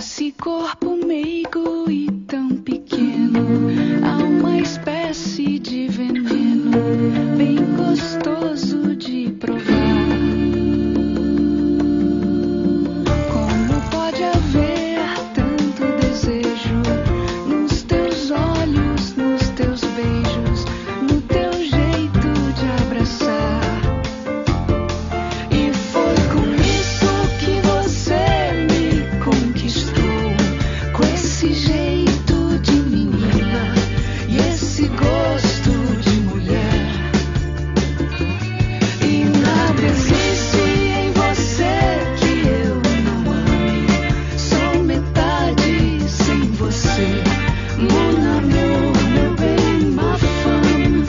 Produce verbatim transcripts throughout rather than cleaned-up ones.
Nesse corpo meigo e tão pequeno, há uma espécie de veneno bem gostoso de provar. Como pode haver tanto desejo nos teus olhos, nos teus beijos, no teu jeito de abraçar? E foi com isso que você me conquistou, com esse jeito de menina e esse gosto de mulher. E nada existe em você que eu não ame. Sou metade sem você, mon amour, meu bem, ma femme.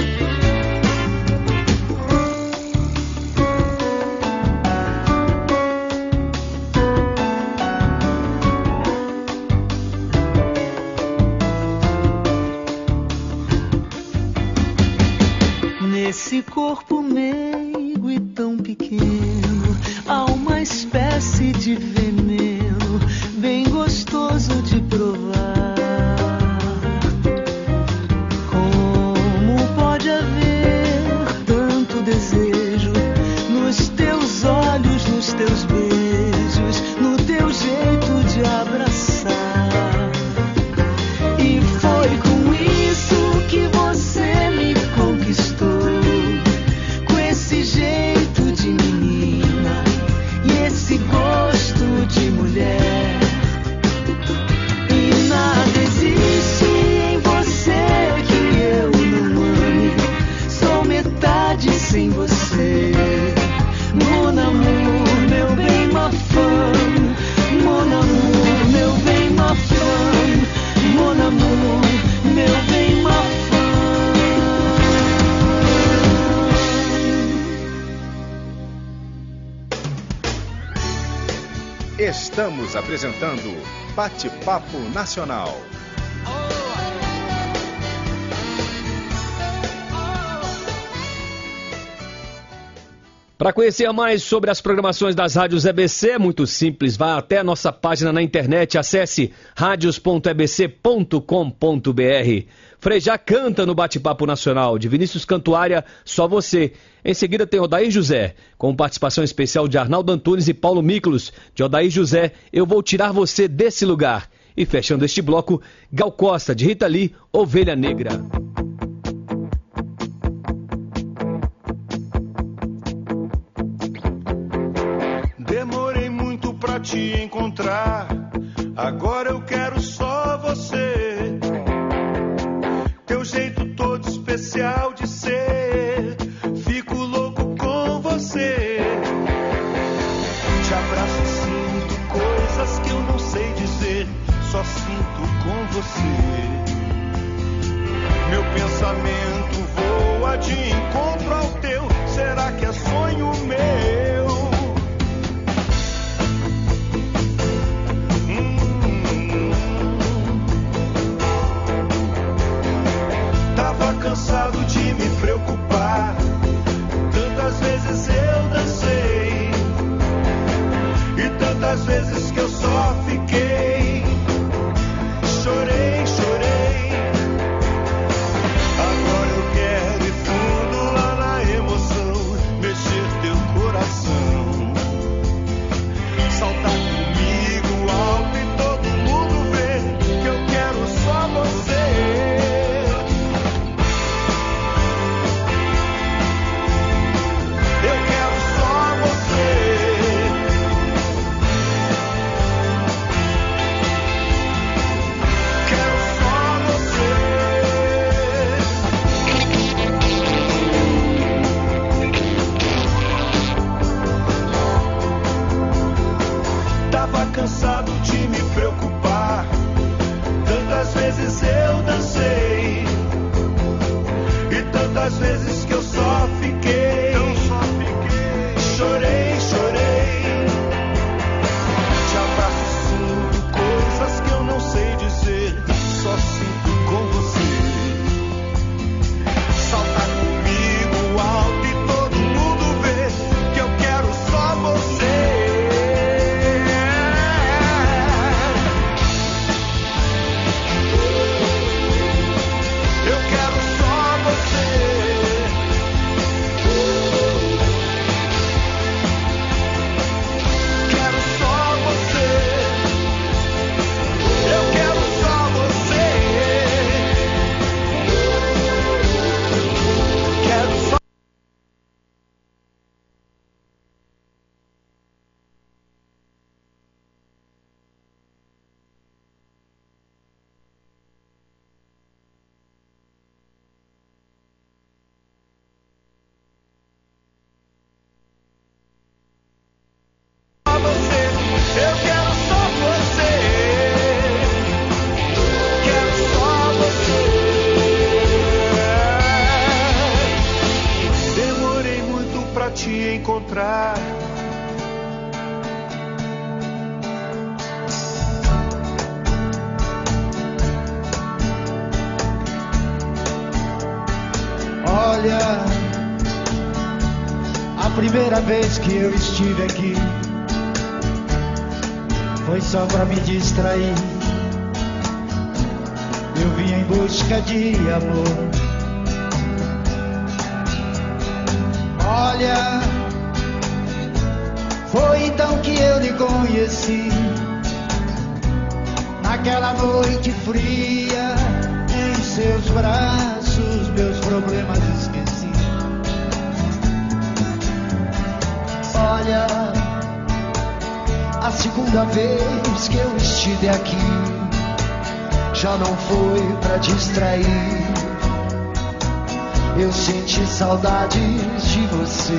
Nesse corpo meigo e tão pequeno, há uma espécie de veneno bem gostoso de provar. Como pode haver tanto desejo nos teus olhos, nos teus beijos, no teu jeito de abraçar? E foi com isso que você me conquistou, com esse jeito de menina e esse gosto de mulher. E nada existe em você que eu não ame. Sou metade sem você, mon amour, meu bem, ma femme. Mon amour, meu bem, ma femme. Mon amour, meu bem, ma femme. Estamos apresentando Bate-Papo Nacional. Para conhecer mais sobre as programações das rádios E B C, é muito simples. Vá até a nossa página na internet, acesse radios ponto e b c ponto com ponto b r. Frejá canta no Bate-Papo Nacional, de Vinícius Cantuária, Só Você. Em seguida tem Odair José, com participação especial de Arnaldo Antunes e Paulo Miklos. De Odair José, Eu Vou Tirar Você Desse Lugar. E fechando este bloco, Gal Costa, de Rita Lee, Ovelha Negra. Demorei muito pra te encontrar, agora eu quero só você. Teu jeito todo especial de ser, fico louco com você. Te abraço e sinto coisas que eu não sei dizer, só sinto com você. Meu pensamento voa de encontro ao teu, será que é sonho meu? Tava cansado de me preocupar, tantas vezes eu dancei e tantas vezes que eu só fiquei. Chorei, chorei. Agora eu quero ir fundo lá na emoção, mexer teu coração, saltar comigo alto e todo mundo ver que eu quero só você. Eu quero só você. Quero só você. Tava cansado de me preocupar, tantas vezes eu dancei e tantas vezes que eu só fiquei. Chorei, chorei. Te abraço e sinto coisas que eu não sei dizer, só sinto com você. Salta comigo alto e todo mundo vê que eu quero só você. encontrar. Olha, a primeira vez que eu estive aqui foi só pra me distrair. Eu vim em busca de amor. Olha, foi então que eu lhe conheci. Naquela noite fria, em seus braços, meus problemas esqueci. Olha, a segunda vez que eu estive aqui já não foi pra distrair. Eu senti saudades de você.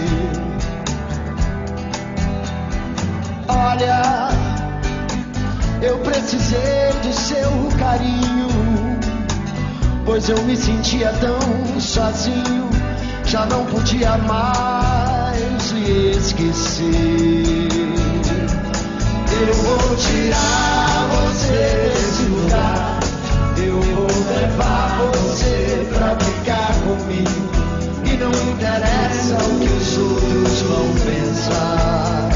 Olha, eu precisei do seu carinho, pois eu me sentia tão sozinho, já não podia mais lhe esquecer. Eu vou tirar você desse lugar, eu vou levar você pra ficar comigo, e não interessa o que os outros vão pensar.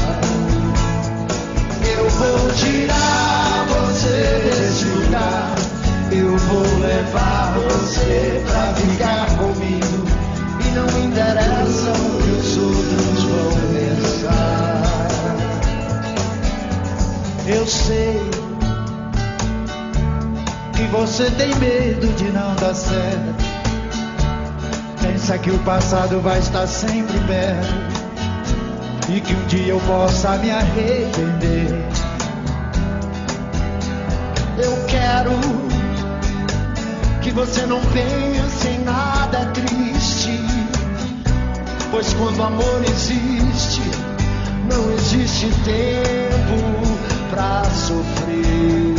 Eu vou tirar você desse lugar, eu vou levar você pra ficar comigo, e não interessa o que os outros vão pensar. Eu sei que você tem medo de não dar certo, pensa que o passado vai estar sempre perto e que um dia eu possa me arrepender. Eu quero que você não pense em nada triste, pois quando o amor existe, não existe tempo pra sofrer.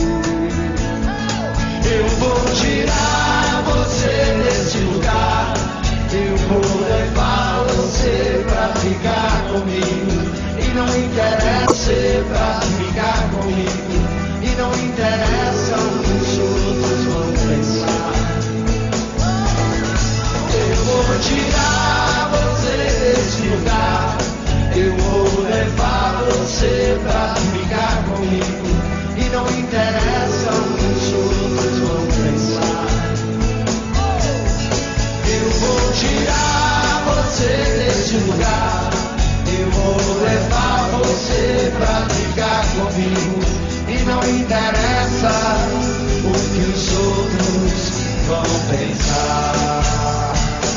Eu vou tirar você desse lugar, eu vou levar você pra ficar comigo, e não interessa pra ficar comigo, e não interessa o que os outros vão pensar. Eu vou tirar você desse lugar, eu vou levar você pra ficar comigo, e não interessa o que os outros vão pensar. Eu vou tirar você desse lugar, eu vou levar você pra ficar comigo, e não interessa o que os outros vão pensar.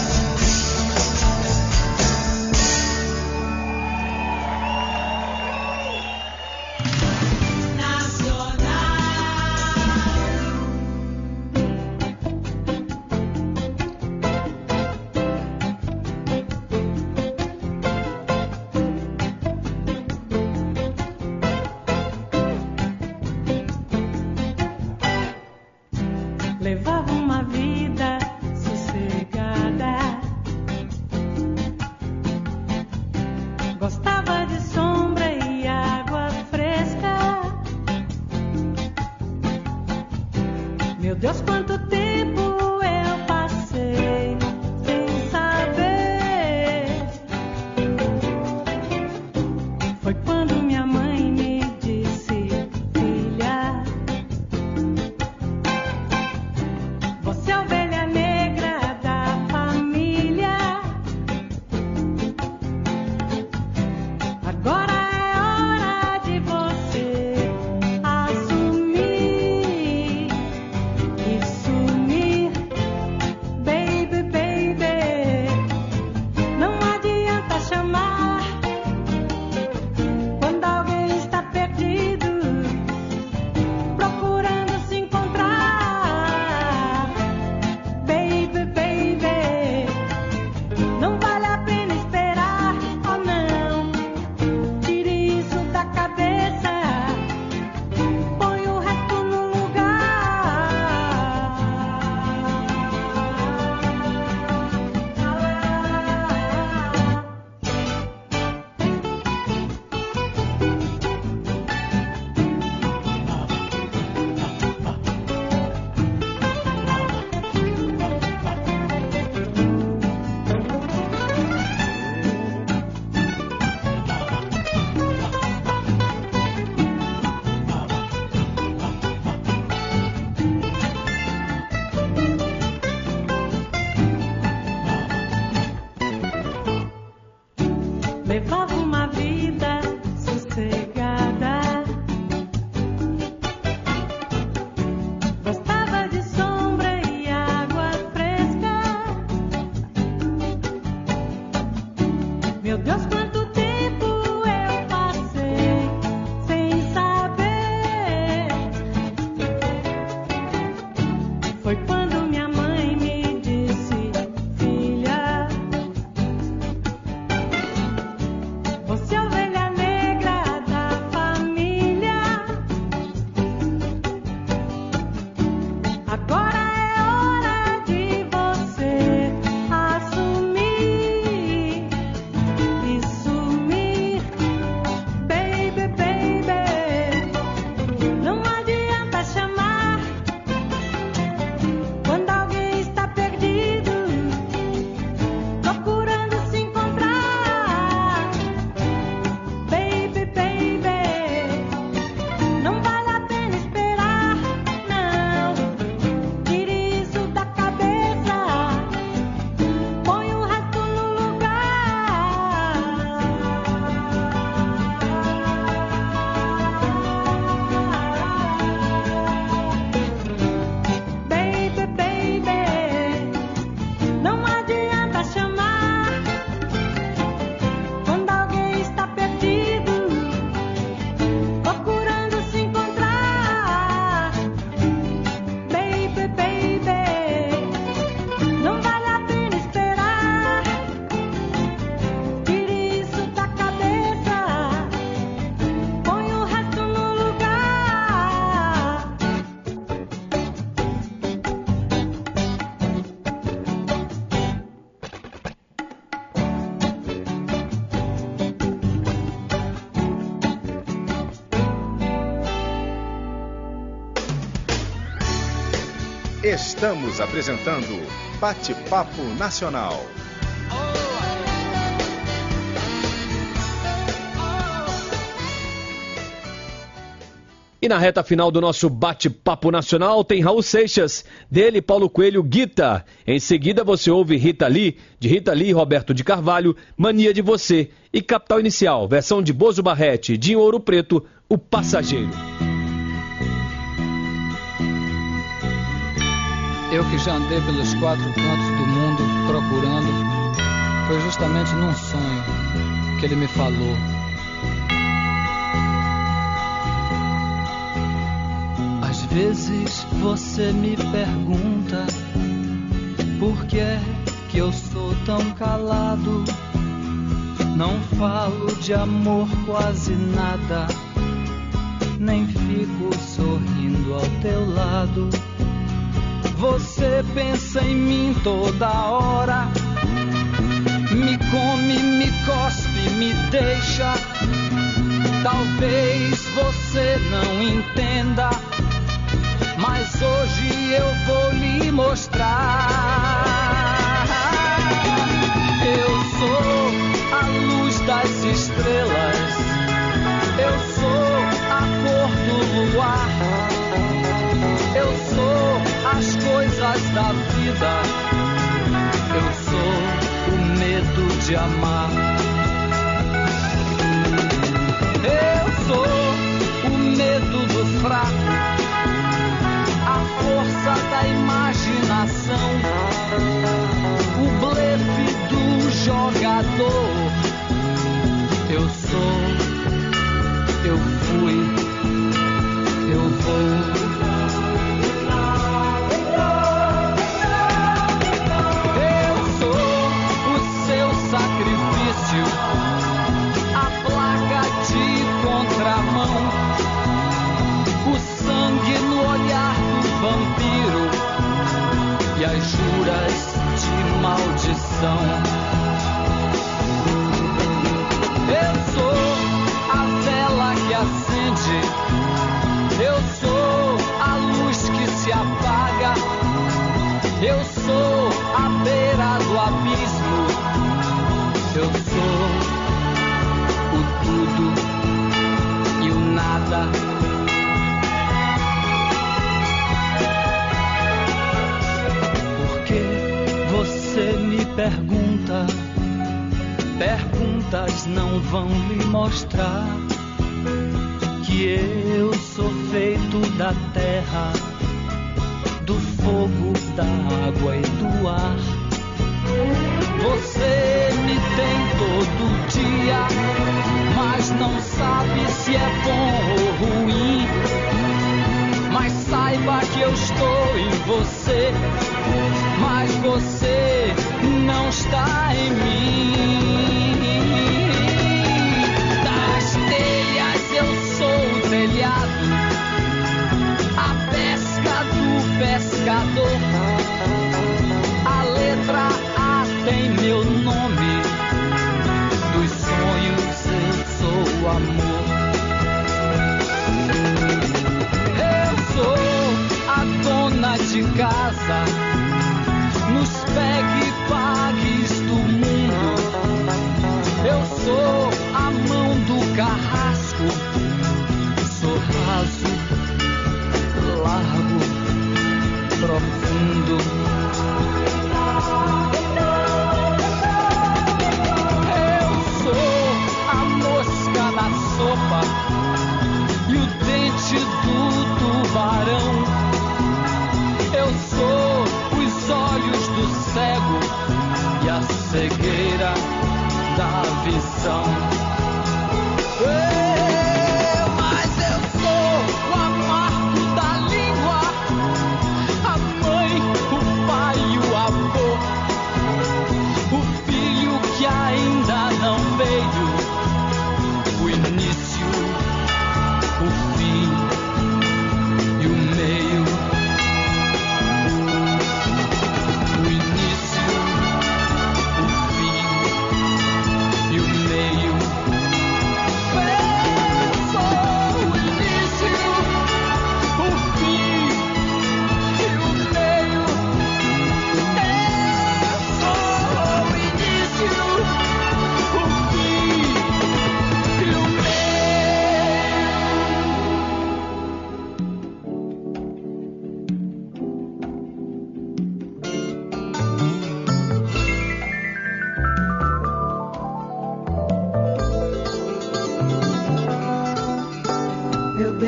Levava uma vida sossegada, gostava de sombra e água fresca. Meu Deus, quanto tempo eu passei sem saber. Foi quando minha mãe me disse: filha, você é a ovelha negra da família. Agora é hora de você assumir isso Estamos apresentando Bate-Papo Nacional. E na reta final do nosso Bate-Papo Nacional tem Raul Seixas, dele Paulo Coelho, Guita. Em seguida você ouve Rita Lee, de Rita Lee e Roberto de Carvalho, Mania de Você. E Capital Inicial, versão de Bozo Barrete, de Ouro Preto, O Passageiro. Eu que já andei pelos quatro cantos do mundo procurando, foi justamente num sonho que ele me falou. Às vezes você me pergunta por que é que eu sou tão calado. Não falo de amor quase nada, nem fico sorrindo ao teu lado. Você pensa em mim toda hora, me come, me cospe, me deixa. Talvez você não entenda, mas hoje eu vou lhe mostrar. Eu sou a luz das estrelas, eu sou a cor do luar, eu sou as coisas da vida, eu sou o medo de amar. Eu sou o medo do fraco, a força da imaginação, o blefe do jogador. Eu sou, eu fui, eu vou. Eu sou o seu sacrifício, a placa de contramão, o sangue no olhar do vampiro e as juras de maldição. Eu sou a vela que acende, eu sou a luz que se apaga, eu sou a beira do abismo, eu sou o tudo e o nada. Você me pergunta, perguntas não vão lhe mostrar que eu sou feito da terra, do fogo, da água e do ar. Você me tem todo dia, mas não sabe se é bom ou ruim. Mas saiba que eu estou em você, mas você não está em mim. Das telhas eu sou o telhado, a pesca do pescador. A letra A tem meu nome, dos sonhos eu sou o amor. Eu sou a dona de casa, nos pegue e pagues do mundo. Eu sou a mão do carrasco, sou raso, largo, profundo. Eu sou a mosca na sopa e o dente do tubarão. Eu sou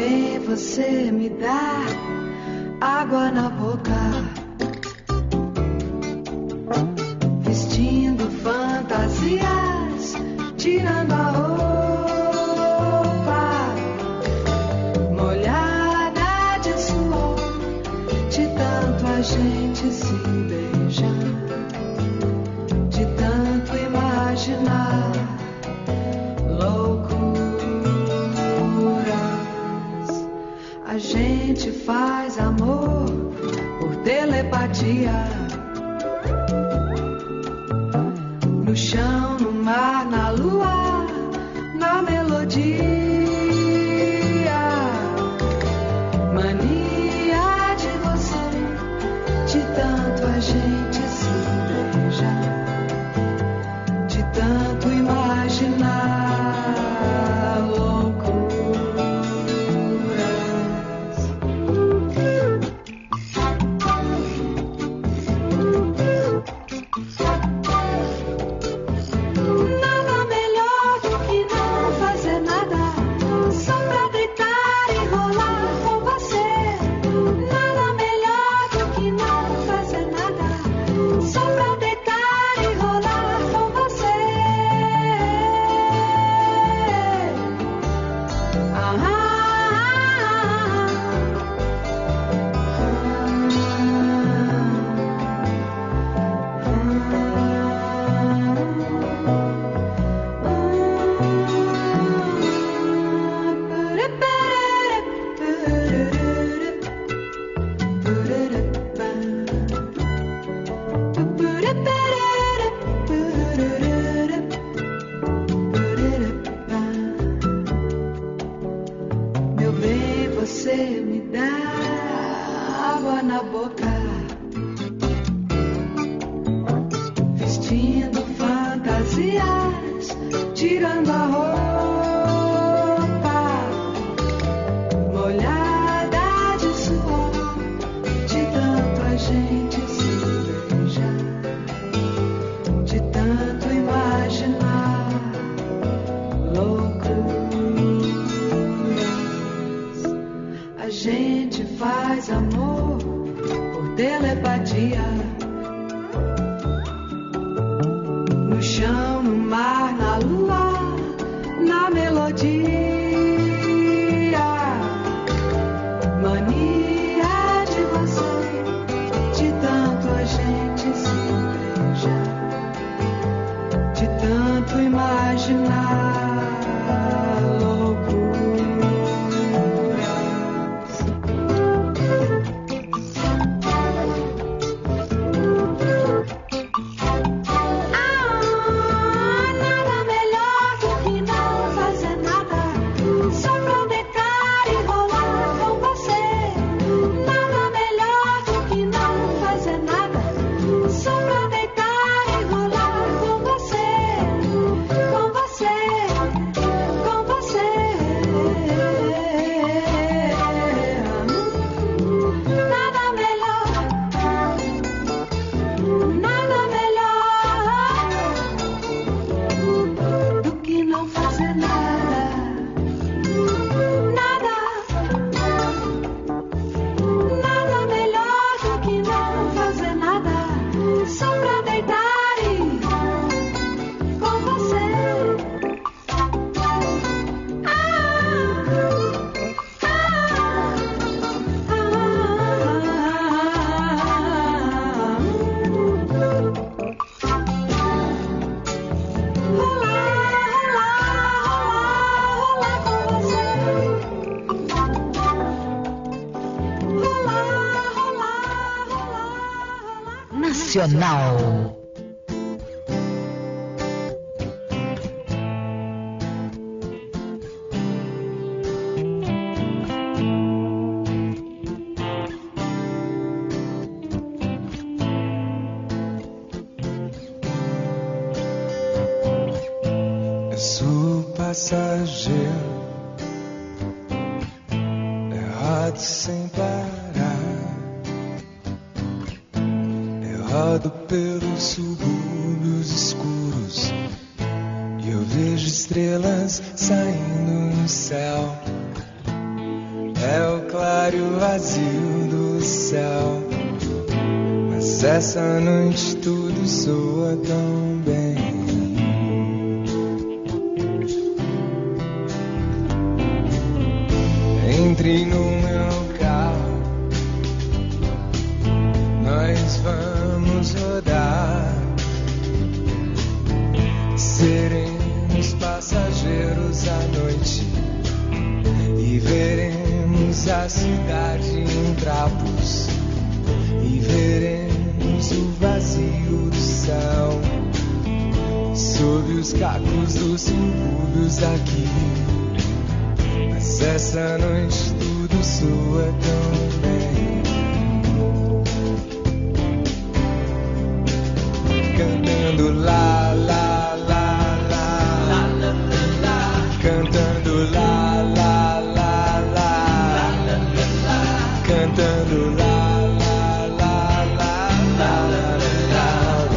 bem, você me dá água na boca, vestindo fantasias, tirando a roupa, molhada de suor, de tanto a gente se beijar, de tanto imaginar loucuras. A gente faz amor por telepatia, no chão, no mar, na lua, na melodia. Mania de você, de tanto a gente se beijar, de tanto imaginar Nacional. Eu sou passageiro, errado sem parar, errado pelos subúrbios escuros, e eu vejo estrelas saindo no céu. é o claro e o vazio do céu. Mas essa noite tudo soa tão bem. Entre no meu carro, nós vamos rodar. Seremos passageiros à noite e veremos a cidade em trapos e veremos o vazio do céu sob os cacos dos subúrbios daqui. Mas essa noite tudo soa tão bem. Cantando lá, lá, lá, lá, cantando lá, lá, lá, lá, cantando lá, lá, lá, lá, lá, lá,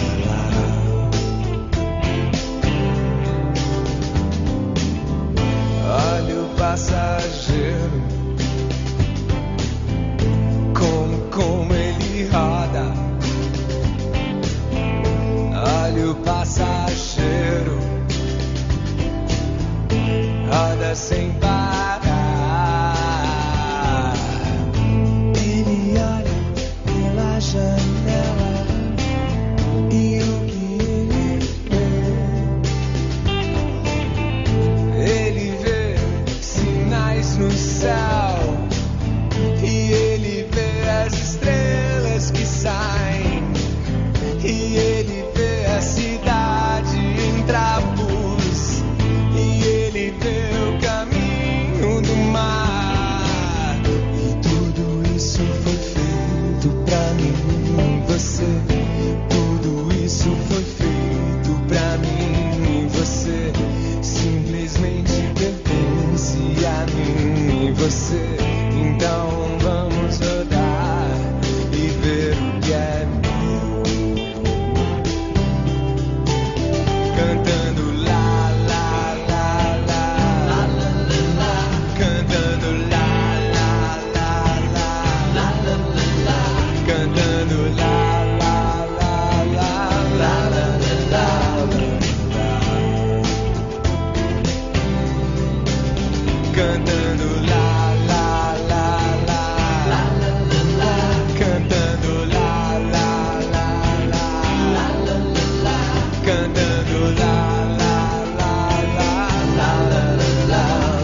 lá. Olha o passageiro, como, como ele roda. Olha o passageiro, roda sem parar. Ele olha pela janela e o que ele vê? Ele vê sinais no céu e ele vê as estrelas que saem e ele vê a cidade em trapos e ele vê o caminho do mar. E tudo isso foi feito pra mim e você. Tudo isso foi feito pra mim e você. Simplesmente pertence a mim e você. Então vamos rodar e ver o que é meu. Cantando lá, lá, lá, lá, cantando lá, lá, lá, lá, cantando lá, lá, lá, lá, lá, cantando lá, lá, lá, lá, cantando lá, lá, lá, lá, cantando lá, lá, lá, lá, lá, lá,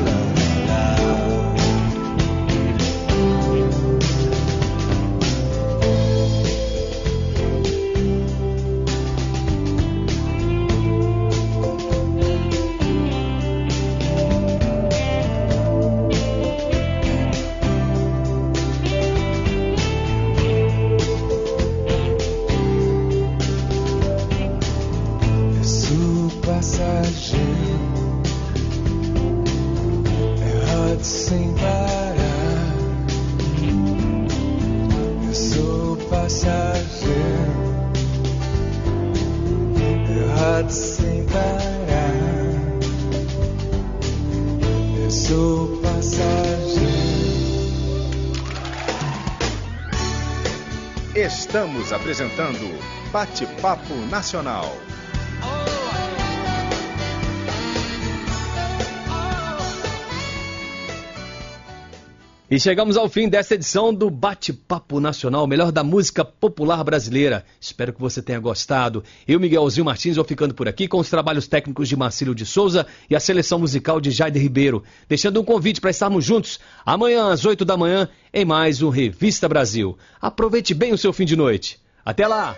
eu sou passageiro, eu rodo sem parar. Eu sou passageiro, eu rodo sem parar. Eu sou passageiro. Estamos apresentando Bate-Papo Nacional. E chegamos ao fim desta edição do Bate-Papo Nacional, melhor da música popular brasileira. Espero que você tenha gostado. Eu, Miguelzinho Martins, vou ficando por aqui com os trabalhos técnicos de Marcílio de Souza e a seleção musical de Jair Ribeiro, deixando um convite para estarmos juntos amanhã às oito da manhã em mais um Revista Brasil. Aproveite bem o seu fim de noite. Até lá!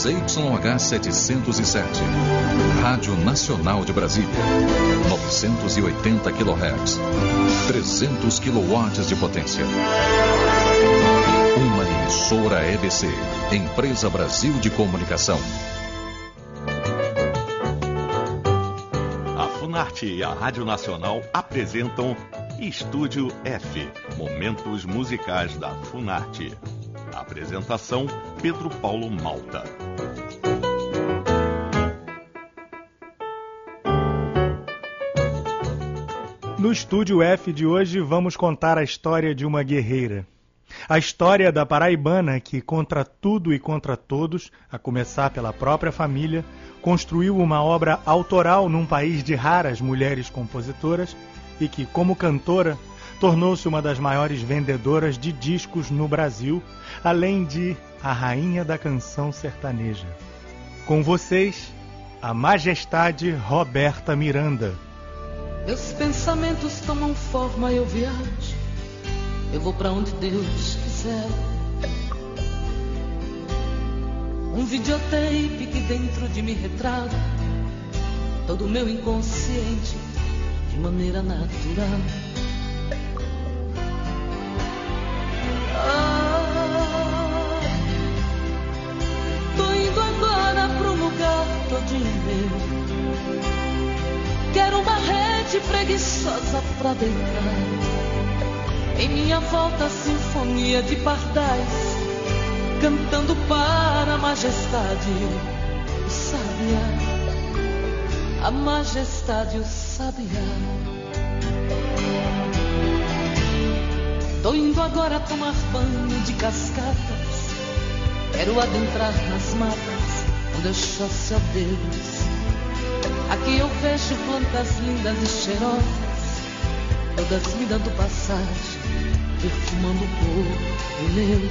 Z Y H setecentos e sete, Rádio Nacional de Brasília, novecentos e oitenta quilohertz, trezentos quilowatts de potência. Uma emissora E B C, Empresa Brasil de Comunicação. A Funarte e a Rádio Nacional apresentam Estúdio F, momentos musicais da Funarte. Apresentação: Pedro Paulo Malta. No Estúdio F de hoje vamos contar a história de uma guerreira. A história da paraibana que, contra tudo e contra todos, a começar pela própria família, construiu uma obra autoral num país de raras mulheres compositoras e que, como cantora, tornou-se uma das maiores vendedoras de discos no Brasil, além de a rainha da canção sertaneja. Com vocês, a majestade Roberta Miranda. Meus pensamentos tomam forma, eu viajo, eu vou pra onde Deus quiser. Um videotape que dentro de mim retrata todo o meu inconsciente de maneira natural. Ah, tô indo agora pro lugar todinho meu. Quero uma rede preguiçosa pra deitar. Em minha volta a sinfonia de pardais, cantando para a majestade o sabiá, a majestade o sabiá. Tô indo agora tomar banho de cascatas. Quero adentrar nas matas onde eu choço a dedos. Aqui eu vejo plantas lindas e cheirosas, todas me dando passagem, perfumando o corpo meu.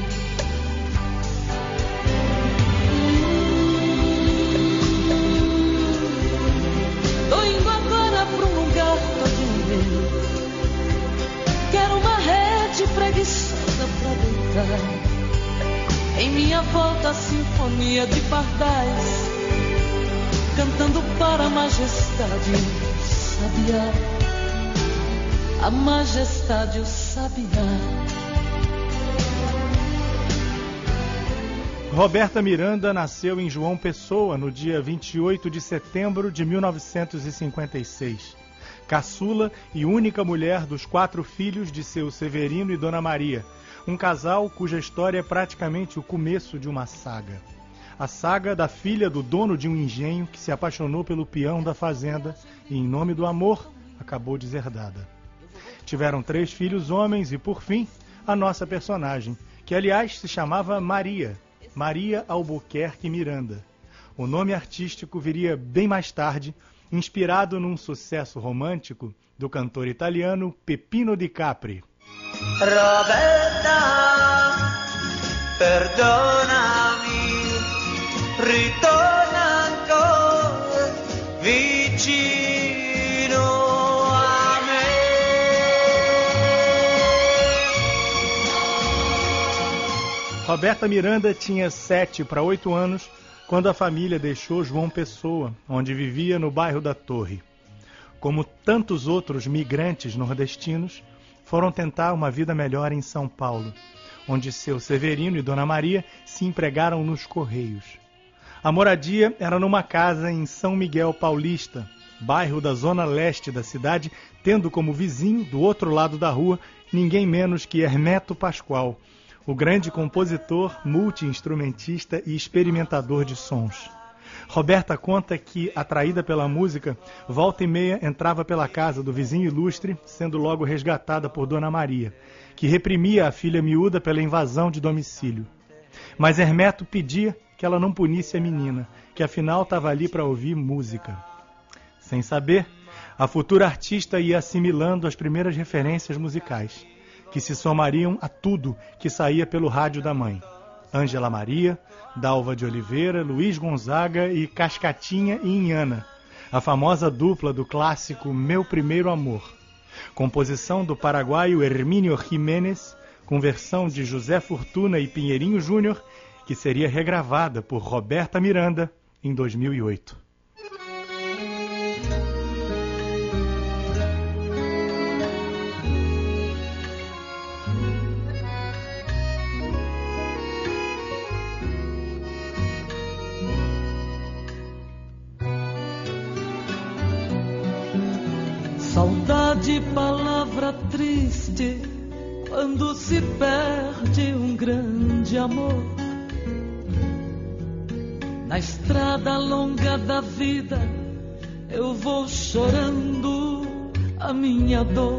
Tô indo agora pra um lugar todo meu. Quero uma rede preguiçosa pra deitar. Em minha volta a sinfonia de pardais, cantando para a majestade o sabiá, a majestade o sabiá. Roberta Miranda nasceu em João Pessoa no dia vinte e oito de setembro de mil novecentos e cinquenta e seis. Caçula e única mulher dos quatro filhos de seu Severino e Dona Maria, um casal cuja história é praticamente o começo de uma saga. A saga da filha do dono de um engenho que se apaixonou pelo peão da fazenda e, em nome do amor, acabou deserdada. Tiveram três filhos homens e, por fim, a nossa personagem, que, aliás, se chamava Maria, Maria Albuquerque Miranda. O nome artístico viria bem mais tarde, inspirado num sucesso romântico do cantor italiano Peppino Di Capri. Roberta, perdonami, ritorna ancora vicino a me. Roberta Miranda tinha sete para oito anos quando a família deixou João Pessoa, onde vivia no bairro da Torre. Como tantos outros migrantes nordestinos, foram tentar uma vida melhor em São Paulo, onde seu Severino e Dona Maria se empregaram nos Correios. A moradia era numa casa em São Miguel Paulista, bairro da zona leste da cidade, tendo como vizinho, do outro lado da rua, ninguém menos que Hermeto Pascoal, o grande compositor, multi-instrumentista e experimentador de sons. Roberta conta que, atraída pela música, volta e meia entrava pela casa do vizinho ilustre, sendo logo resgatada por Dona Maria, que reprimia a filha miúda pela invasão de domicílio. Mas Hermeto pedia que ela não punisse a menina, que afinal estava ali para ouvir música. Sem saber, a futura artista ia assimilando as primeiras referências musicais, que se somariam a tudo que saía pelo rádio da mãe. Ângela Maria, Dalva de Oliveira, Luiz Gonzaga e Cascatinha e Inhana, a famosa dupla do clássico Meu Primeiro Amor. Composição do paraguaio Hermínio Jiménez, com versão de José Fortuna e Pinheirinho Júnior, que seria regravada por Roberta Miranda em dois mil e oito. Saudade, palavra triste, quando se perde um grande amor. Na estrada longa da vida, eu vou chorando a minha dor.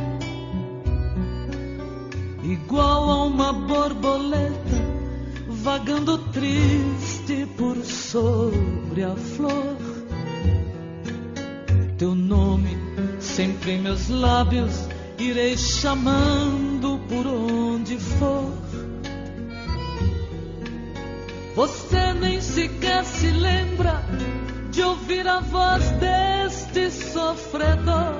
Igual a uma borboleta, vagando triste por sobre a flor. Teu nome sempre em meus lábios, irei chamando por onde for. Você nem sequer se lembra de ouvir a voz deste sofredor,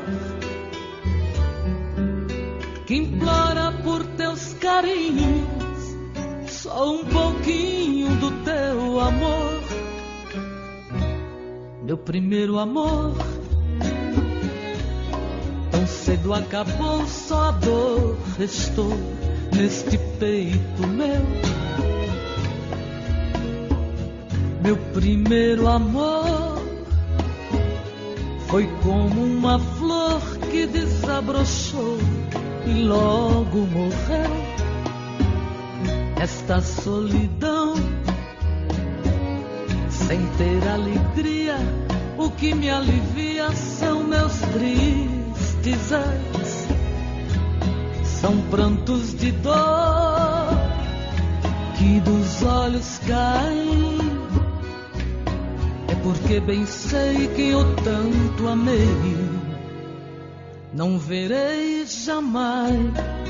que implora por teus carinhos, só um pouquinho do teu amor. Meu primeiro amor, tão cedo acabou, só a dor restou neste peito meu. Meu primeiro amor foi como uma flor que desabrochou e logo morreu. Esta solidão, sem ter alegria, o que me alivia são meus tristes ais. São prantos de dor que dos olhos caem. É porque bem sei que eu tanto amei, não verei jamais.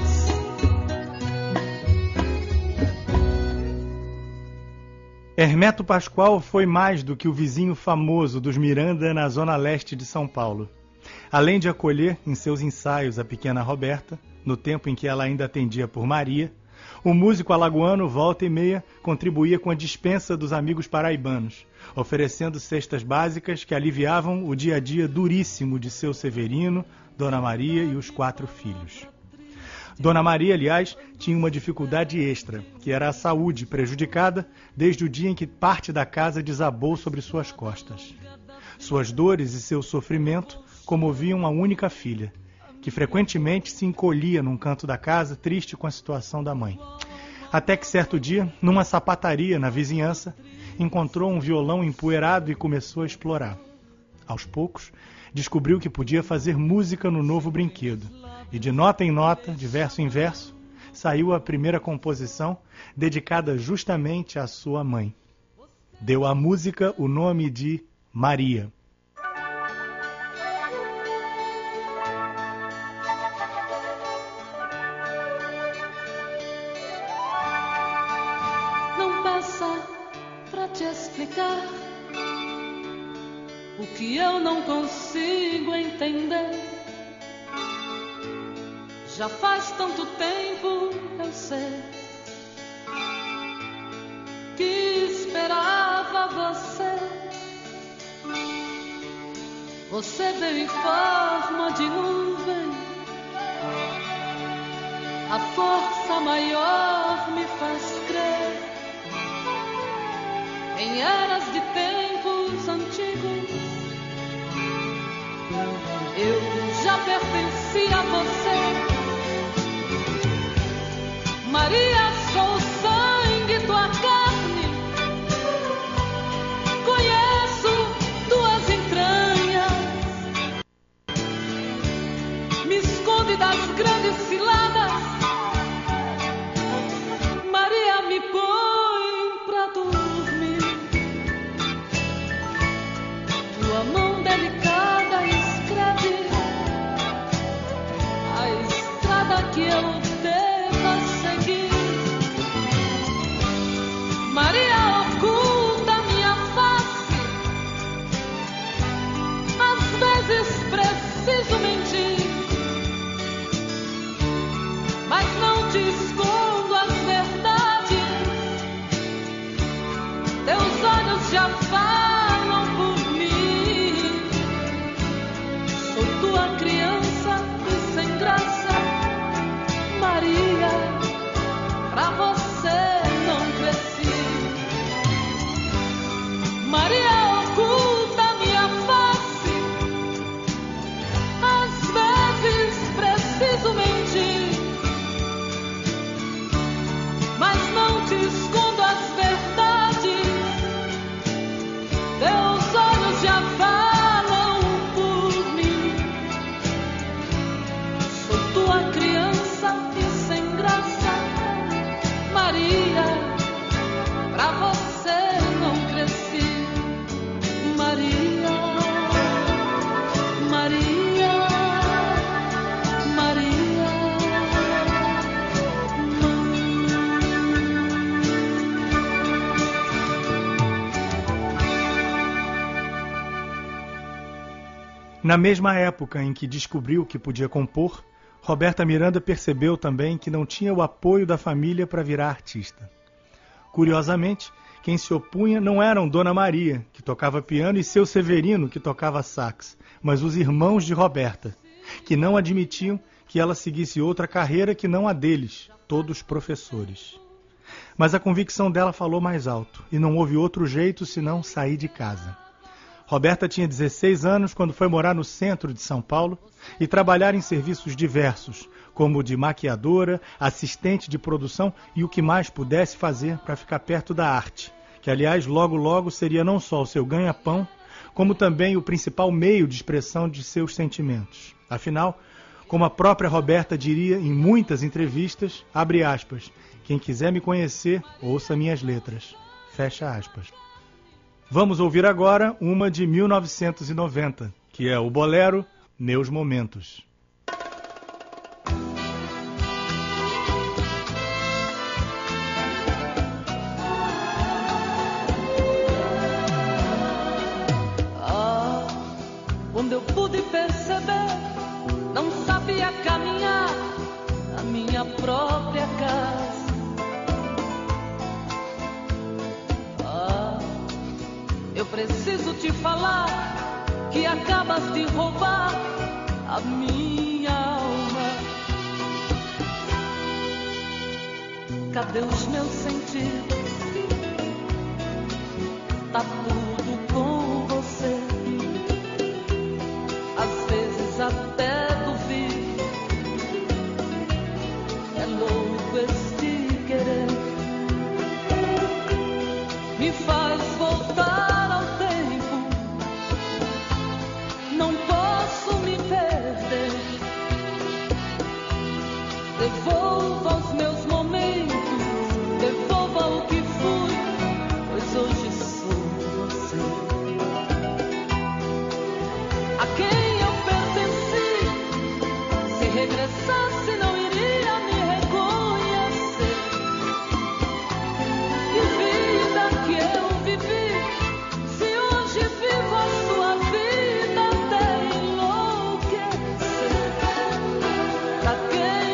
Hermeto Pascoal foi mais do que o vizinho famoso dos Miranda na zona leste de São Paulo. Além de acolher em seus ensaios a pequena Roberta, no tempo em que ela ainda atendia por Maria, o músico alagoano, volta e meia, contribuía com a dispensa dos amigos paraibanos, oferecendo cestas básicas que aliviavam o dia a dia duríssimo de seu Severino, Dona Maria e os quatro filhos. Dona Maria, aliás, tinha uma dificuldade extra, que era a saúde, prejudicada desde o dia em que parte da casa desabou sobre suas costas. Suas dores e seu sofrimento comoviam a única filha, que frequentemente se encolhia num canto da casa, triste com a situação da mãe. Até que certo dia, numa sapataria na vizinhança, encontrou um violão empoeirado e começou a explorar. Aos poucos, descobriu que podia fazer música no novo brinquedo, e de nota em nota, de verso em verso, saiu a primeira composição, dedicada justamente à sua mãe. Deu à música o nome de Maria. O que eu não consigo entender, já faz tanto tempo, eu sei, que esperava você. Você veio em forma de nuvem, a força maior me faz crer em eras de tempos antigos. Eu já pertenci a você, Maria, sou sangue, tua carne, conheço tuas entranhas, me esconde das grandes ciladas, Maria, me põe pra dormir, tua mão delicada escreve as Na mesma época em que descobriu que podia compor, Roberta Miranda percebeu também que não tinha o apoio da família para virar artista. Curiosamente, quem se opunha não eram Dona Maria, que tocava piano, e seu Severino, que tocava sax, mas os irmãos de Roberta, que não admitiam que ela seguisse outra carreira que não a deles, todos professores. Mas a convicção dela falou mais alto, e não houve outro jeito senão sair de casa. Roberta tinha dezesseis anos quando foi morar no centro de São Paulo e trabalhar em serviços diversos, como de maquiadora, assistente de produção e o que mais pudesse fazer para ficar perto da arte, que, aliás, logo logo seria não só o seu ganha-pão, como também o principal meio de expressão de seus sentimentos. Afinal, como a própria Roberta diria em muitas entrevistas, abre aspas, quem quiser me conhecer, ouça minhas letras, fecha aspas. Vamos ouvir agora uma de mil novecentos e noventa, que é o bolero Meus Momentos. Ah, quando eu pude perceber, não sabia caminhar a minha própria casa. Eu preciso te falar que acabas de roubar a minha alma. Cadê os meus sentidos? Tá tudo com você. Às vezes até duvido. É louco este querer. Me faz voltar. Devolva os meus momentos, devolva o que fui, pois hoje sou você. A quem eu pertenci, se regressasse não iria me reconhecer. Que vida que eu vivi, se hoje vivo a sua vida até enlouquecer. Pra quem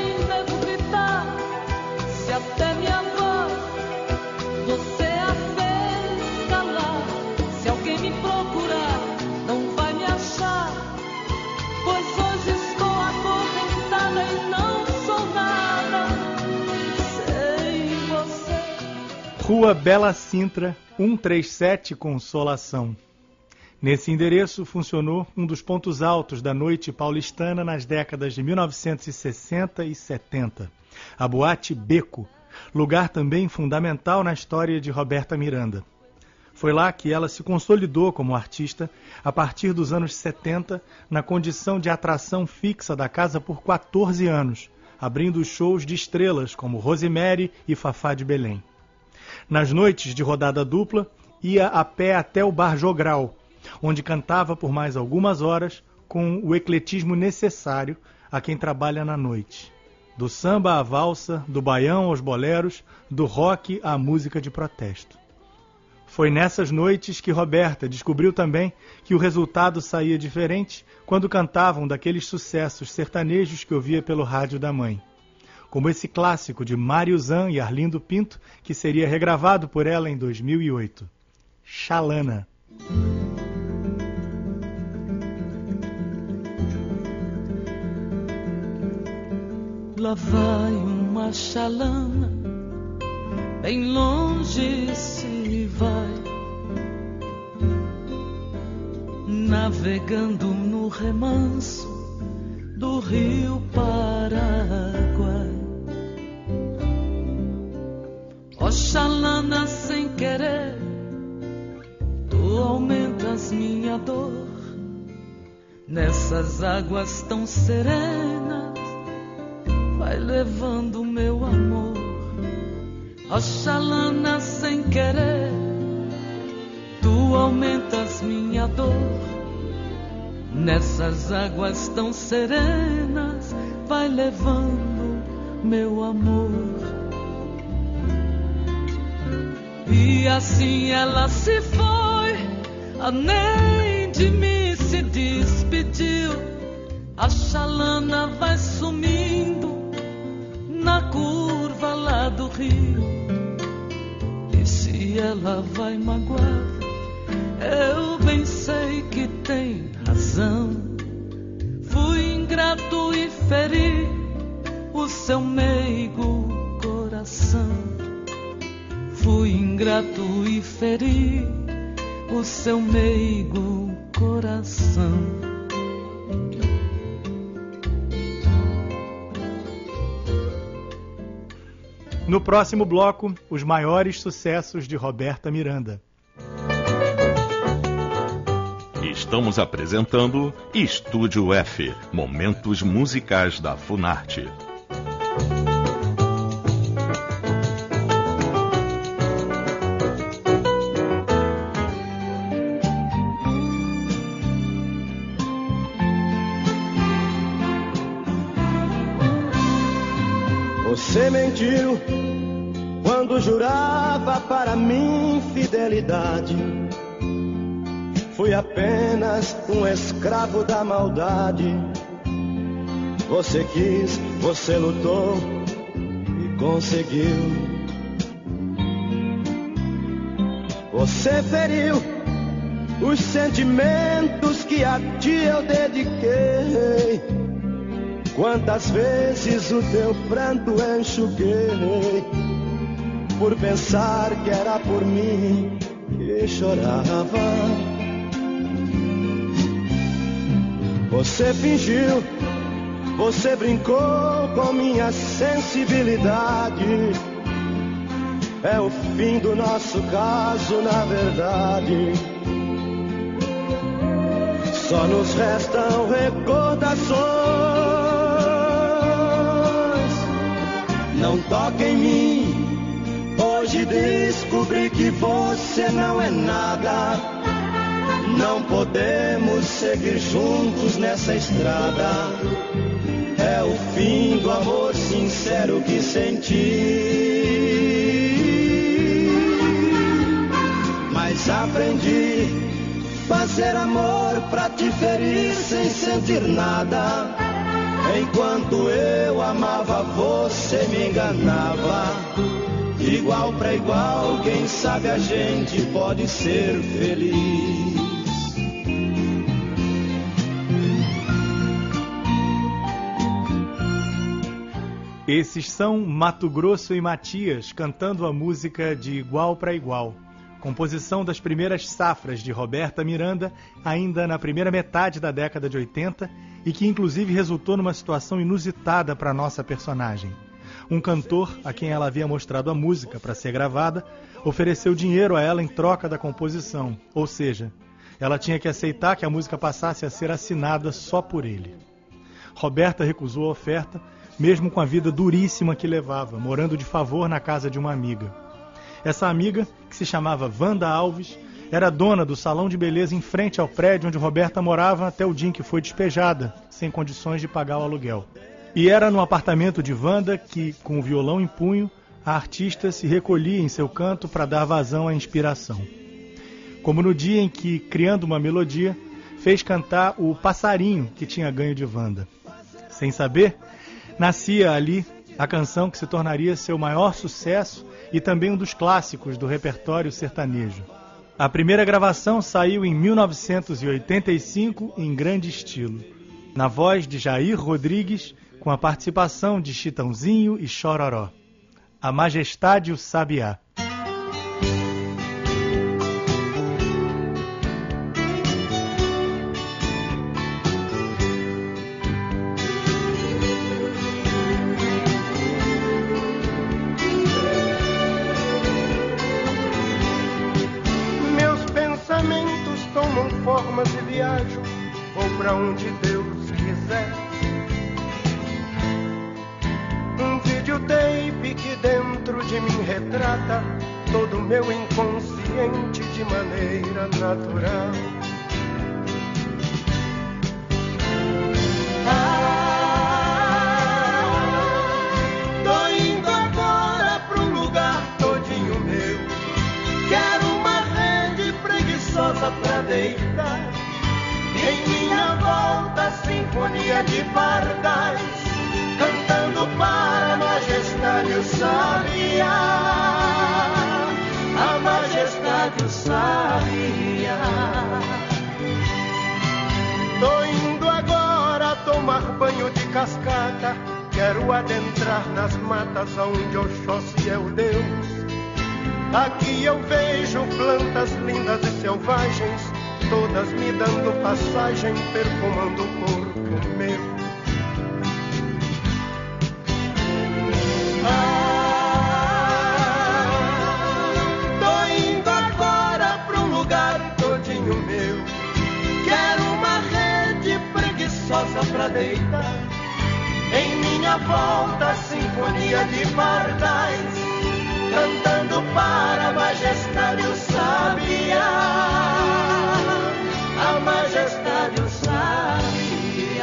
até minha voz, você a fez calar. Se alguém me procurar, não vai me achar, pois hoje estou acorrentada e não sou nada sem você. Rua Bela Sintra, cento e trinta e sete, Consolação. Nesse endereço funcionou um dos pontos altos da noite paulistana nas décadas de mil novecentos e sessenta e setenta. A Boate Beco, lugar também fundamental na história de Roberta Miranda. Foi lá que ela se consolidou como artista a partir dos anos setenta, na condição de atração fixa da casa por quatorze anos, abrindo shows de estrelas como Rosemary e Fafá de Belém. Nas noites de rodada dupla, ia a pé até o Bar Jogral, onde cantava por mais algumas horas com o ecletismo necessário a quem trabalha na noite. Do samba à valsa, do baião aos boleros, do rock à música de protesto. Foi nessas noites que Roberta descobriu também que o resultado saía diferente quando cantavam daqueles sucessos sertanejos que ouvia pelo rádio da mãe. Como esse clássico de Mário Zan e Arlindo Pinto, que seria regravado por ela em dois mil e oito. Xalana. Lá vai uma xalana, bem longe se vai, navegando no remanso do rio Paraguai. Ó xalana, sem querer, tu aumentas minha dor, nessas águas tão serenas, vai levando meu amor. Ó xalana, sem querer, tu aumentas minha dor, nessas águas tão serenas, vai levando meu amor. E assim ela se foi, a nem de mim se despedir. A chalana vai sumindo na curva lá do rio. E se ela vai magoada, eu bem sei que tem razão. Fui ingrato e feri o seu meigo coração. Fui ingrato e feri o seu meigo coração. No próximo bloco, os maiores sucessos de Roberta Miranda. Estamos apresentando Estúdio F, momentos musicais da Funarte. Você mentiu quando jurava para mim fidelidade. Fui apenas um escravo da maldade. Você quis, você lutou e conseguiu. Você feriu os sentimentos que a ti eu dediquei. Quantas vezes o teu pranto enxuguei, por pensar que era por mim que chorava. Você fingiu, você brincou com minha sensibilidade. É o fim do nosso caso, na verdade. Só nos restam recordações. Não toque em mim, hoje descobri que você não é nada. Não podemos seguir juntos nessa estrada. É o fim do amor sincero que senti. Mas aprendi fazer amor pra te ferir sem sentir nada. Enquanto eu amava, você me enganava. Igual pra igual, quem sabe a gente pode ser feliz. Esses são Mato Grosso e Matias cantando a música de Igual para Igual, composição das primeiras safras de Roberta Miranda, ainda na primeira metade da década de oitenta, e que inclusive resultou numa situação inusitada para nossa personagem. Um cantor, a quem ela havia mostrado a música para ser gravada, ofereceu dinheiro a ela em troca da composição, ou seja, ela tinha que aceitar que a música passasse a ser assinada só por ele. Roberta recusou a oferta, mesmo com a vida duríssima que levava, morando de favor na casa de uma amiga. Essa amiga, que se chamava Wanda Alves, era dona do salão de beleza em frente ao prédio onde Roberta morava até o dia em que foi despejada, sem condições de pagar o aluguel. E era no apartamento de Wanda que, com o violão em punho, a artista se recolhia em seu canto para dar vazão à inspiração. Como no dia em que, criando uma melodia, fez cantar o passarinho que tinha ganho de Wanda. Sem saber, nascia ali a canção que se tornaria seu maior sucesso e também um dos clássicos do repertório sertanejo. A primeira gravação saiu em mil novecentos e oitenta e cinco em grande estilo, na voz de Jair Rodrigues, com a participação de Chitãozinho e Chororó. A Majestade e o Sabiá. Formas e viajo, vou pra onde Deus quiser. Um videotape que dentro de mim retrata todo o meu inconsciente de maneira natural. Ah, tô indo agora pra um lugar todinho meu. Quero uma rede preguiçosa pra deitar. Em minha volta, cinco sinfonia de pardais, cantando para a majestade o sabiá, a majestade o sabiá. Tô indo agora tomar banho de cascata, quero adentrar nas matas onde Oxóssi é o Deus. Aqui eu vejo plantas lindas e selvagens, todas me dando passagem, perfumando o corpo meu. Ah, tô indo agora pra um lugar todinho meu. Quero uma rede preguiçosa pra deitar. Em minha volta, sinfonia de pardais, cantando para a majestade o sabiá, a majestade o sabiá.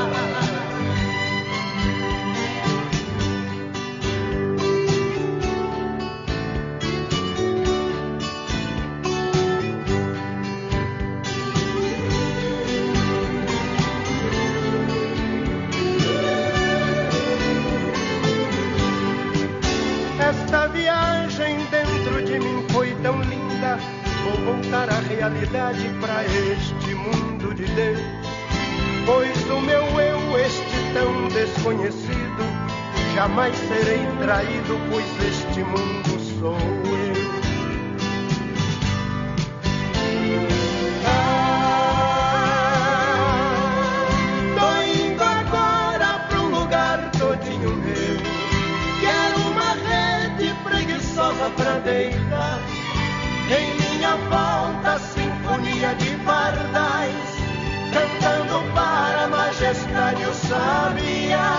Esta viagem dentro de mim foi tão linda, vou voltar à realidade pra este mundo de Deus. Pois o meu eu, este tão desconhecido, jamais serei traído, pois este mundo sou eu. Ah, tô indo agora pra um lugar todinho meu. Quero uma rede preguiçosa pra deitar. Em minha volta, sinfonia de pardais, cantando para a majestade o sabiá,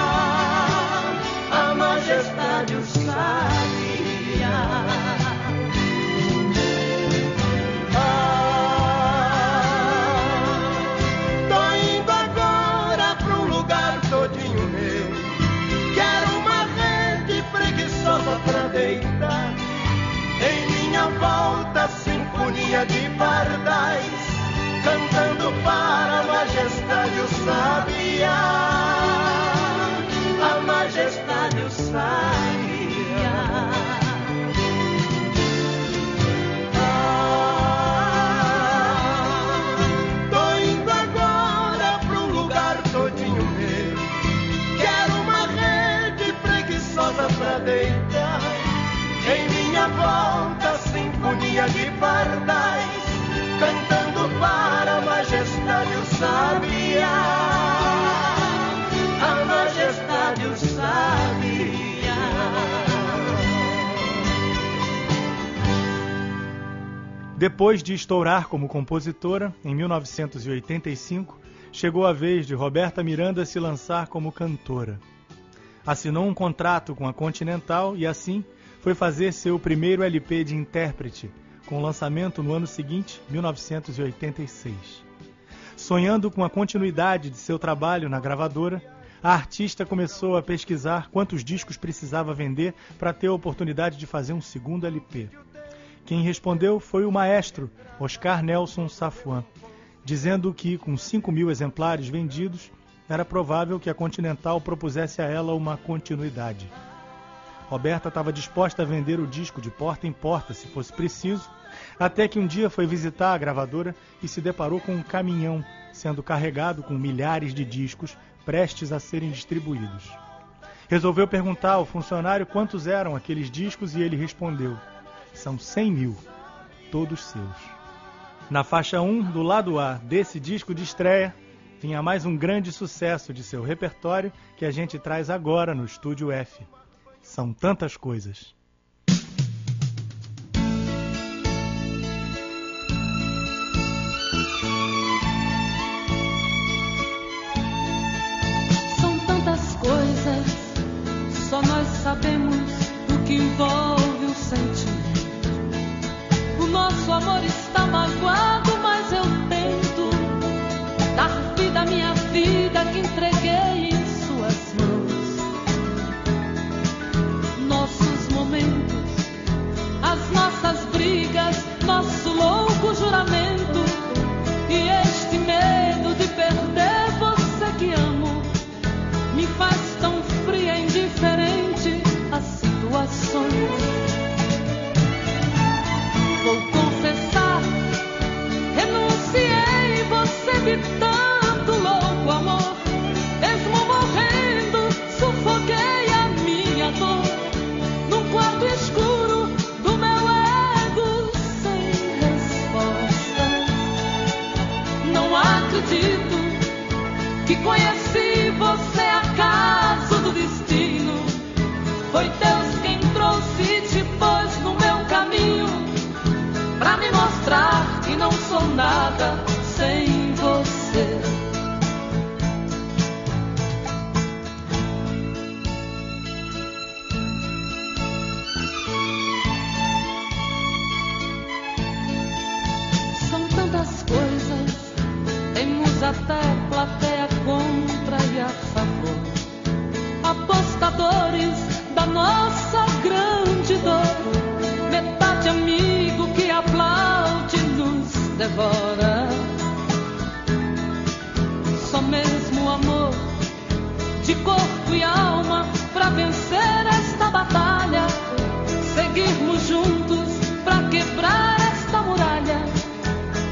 a majestade o sabiá. Ah, tô indo agora pra um lugar todinho meu. Quero uma rede preguiçosa pra deitar. Em minha volta, sinfonia de pardais, cantando para a majestade o sabiá, a majestade o sabiá. Ah, tô indo agora pra um lugar todinho meu. Quero uma rede preguiçosa pra deitar. Em minha volta, sinfonia de pardais, cantando para a majestade o sabiá, a majestade o sabiá. Depois de estourar como compositora, em mil novecentos e oitenta e cinco, chegou a vez de Roberta Miranda se lançar como cantora. Assinou um contrato com a Continental e, assim, foi fazer seu primeiro L P de intérprete, com lançamento no ano seguinte, mil novecentos e oitenta e seis. Sonhando com a continuidade de seu trabalho na gravadora, a artista começou a pesquisar quantos discos precisava vender para ter a oportunidade de fazer um segundo L P. Quem respondeu foi o maestro Oscar Nelson Safwan, dizendo que, com cinco mil exemplares vendidos, era provável que a Continental propusesse a ela uma continuidade. Roberta estava disposta a vender o disco de porta em porta, se fosse preciso, até que um dia foi visitar a gravadora e se deparou com um caminhão sendo carregado com milhares de discos prestes a serem distribuídos. Resolveu perguntar ao funcionário quantos eram aqueles discos e ele respondeu: são cem mil, todos seus. Na faixa um, do lado A desse disco de estreia, tinha mais um grande sucesso de seu repertório que a gente traz agora no Estúdio F. São tantas coisas. São tantas coisas, só nós sabemos o que envolve o sentimento. O nosso amor está magoado, mas eu tento dar vida à minha vida que entreguei em suas mãos. Nossos momentos, as nossas brigas, nosso louco juramento e este medo de perder você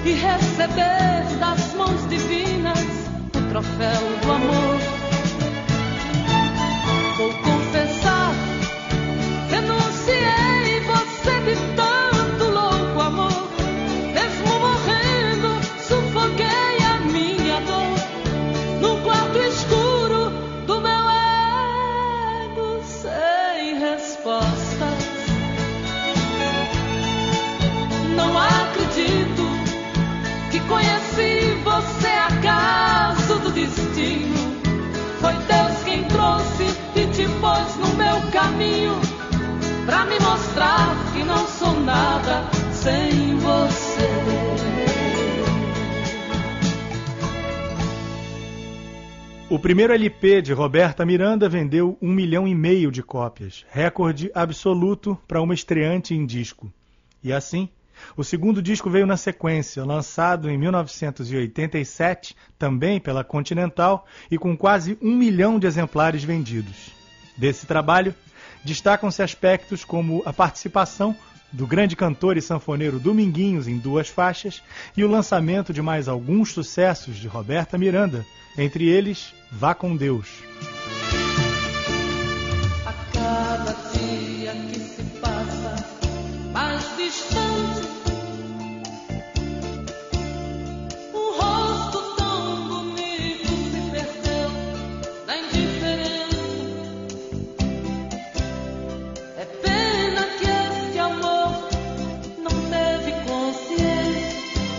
e receber das mãos divinas o troféu do amor. Vou confessar, renunciei você de tanto louco amor. Mesmo morrendo, sufoquei a minha dor no quarto escuro do meu ego sem respostas. Não acredito que conheci você acaso do destino. Foi Deus quem trouxe e te pôs no meu caminho, pra me mostrar que não sou nada sem você. O primeiro L P de Roberta Miranda vendeu um milhão e meio de cópias, recorde absoluto para uma estreante em disco. E assim, o segundo disco veio na sequência, lançado em mil novecentos e oitenta e sete, também pela Continental, e com quase um milhão de exemplares vendidos. Desse trabalho, destacam-se aspectos como a participação do grande cantor e sanfoneiro Dominguinhos em duas faixas e o lançamento de mais alguns sucessos de Roberta Miranda, entre eles Vá com Deus. A cada dia que se passa mais distante, um rosto tão bonito se perdeu na indiferença. É pena que este amor não teve consciência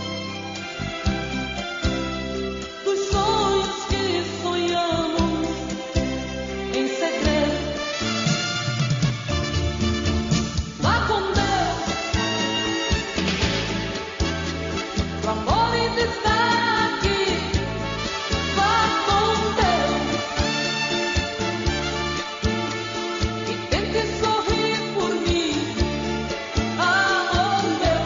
dos sonhos que sonhamos em segredo. Vá com Deus, o amor ainda está aqui. Vá com Deus e tente sorrir por mim, amor meu.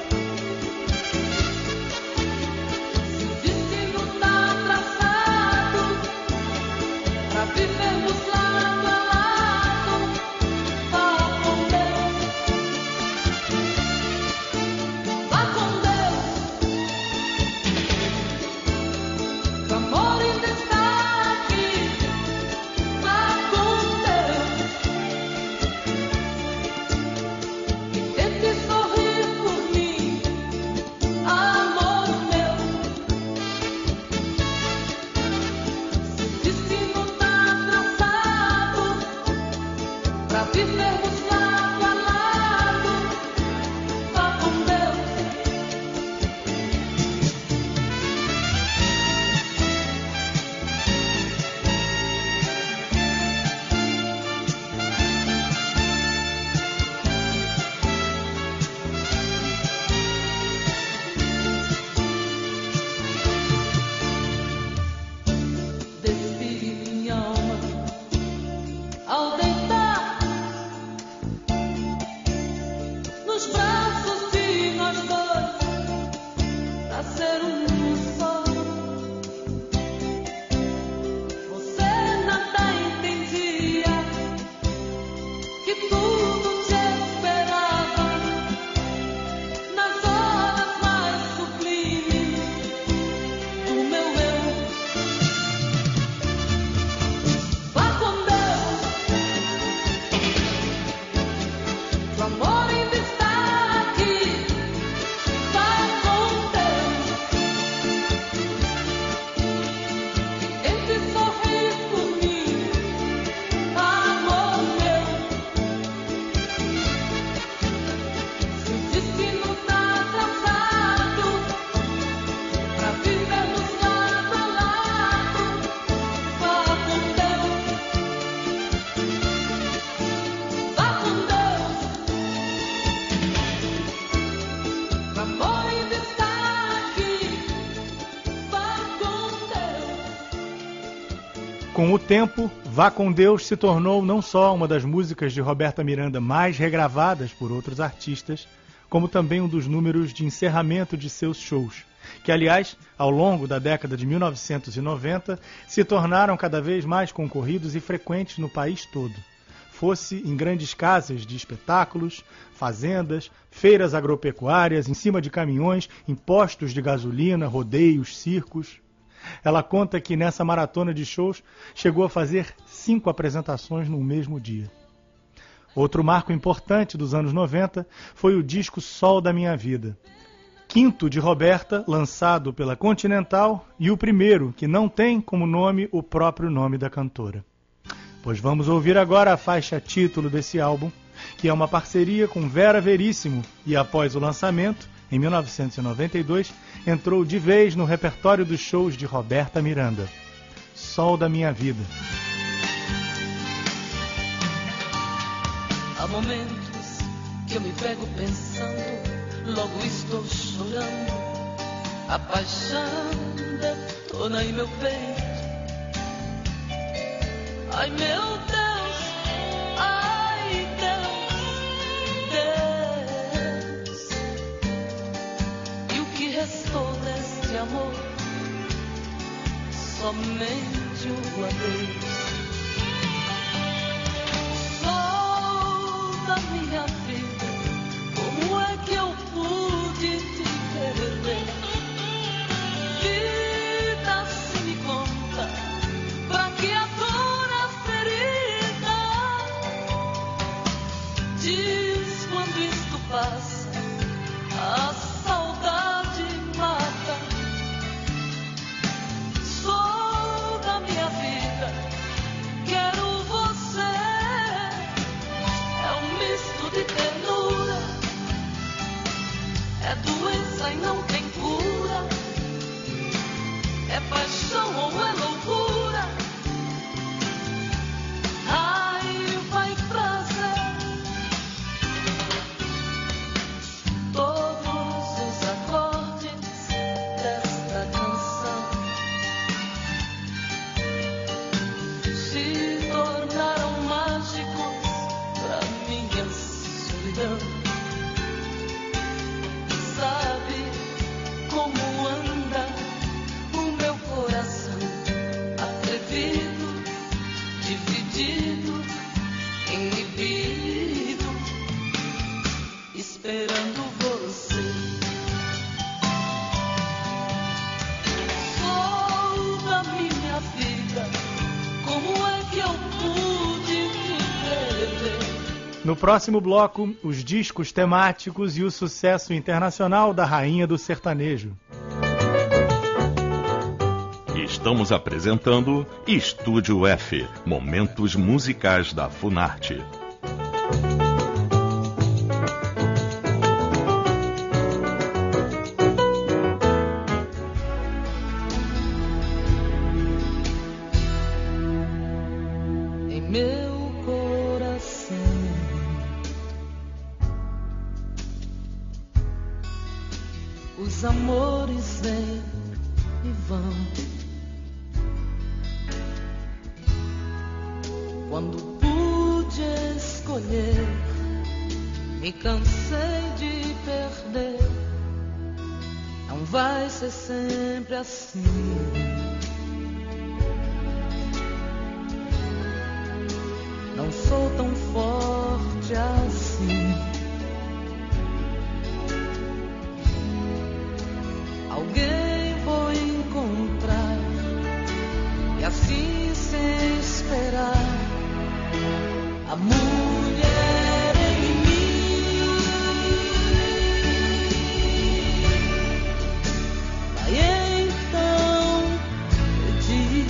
Se o destino tá traçado pra vivermos lado a lado, vá com Deus, vá com Deus, o amor ainda está aqui. Vá com Deus e tente sorrir por mim, amor meu. Se o destino tá traçado pra vivermos lado a lado, vá com Deus. Despir minha alma ao deitar nos braços de nós dois, pra ser um só. Você nada entendia, que tudo te esperava nas horas mais sublimes do meu eu. Vá com Deus, o amor ainda está aqui. Vá com Deus e tente sorrir por mim, amor meu. Se o destino tá traçado pra vivermos lado a lado, vá com Deus, vá com Deus, o amor ainda está aqui. Vá com Deus. Com o tempo, Vá com Deus se tornou não só uma das músicas de Roberta Miranda mais regravadas por outros artistas, como também um dos números de encerramento de seus shows, que, aliás, ao longo da década de mil novecentos e noventa, se tornaram cada vez mais concorridos e frequentes no país todo. fosse em grandes casas de espetáculos, fazendas, feiras agropecuárias, em cima de caminhões, em postos de gasolina, rodeios, circos. Ela conta que nessa maratona de shows chegou a fazer cinco apresentações no mesmo dia. Outro marco importante dos anos noventa foi o disco Sol da Minha Vida, quinto de Roberta, lançado pela Continental, e o primeiro que não tem como nome o próprio nome da cantora. Pois vamos ouvir agora a faixa título desse álbum, que é uma parceria com Vera Veríssimo e, após o lançamento, em mil novecentos e noventa e dois, entrou de vez no repertório dos shows de Roberta Miranda. Sol da Minha Vida. Há momentos que eu me pego pensando, logo estou chorando. A paixão detona em meu peito. Ai meu Deus, ai Deus, Deus. E o que restou deste amor? Somente o adeus. Sol da minha vida, como é que eu pude te perder? Vida, se me conta, pra que a dor, a ferida? Diz quando isto passa, a saudade mata. Sol da minha vida, quero você. É um misto de ternura, é doença e não tem cura, é paixão ou é loucura. Ai, vai prazer. Todos os acordes desta canção se tornaram mágicos pra minha solidão. Sabe como anda o meu coração, atrevido, dividido, inibido, esperando você. Sol da minha vida, como é que eu pude te perder? No próximo bloco, os discos temáticos e o sucesso internacional da rainha do sertanejo. Estamos apresentando Estúdio F, momentos musicais da Funarte. Em meu coração os amores vêm e vão. Quando pude escolher, me cansei de perder. Não vai ser sempre assim. Não sou tão forte assim. Alguém vou encontrar, e assim sem esperar, a mulher em mim vai então pedir.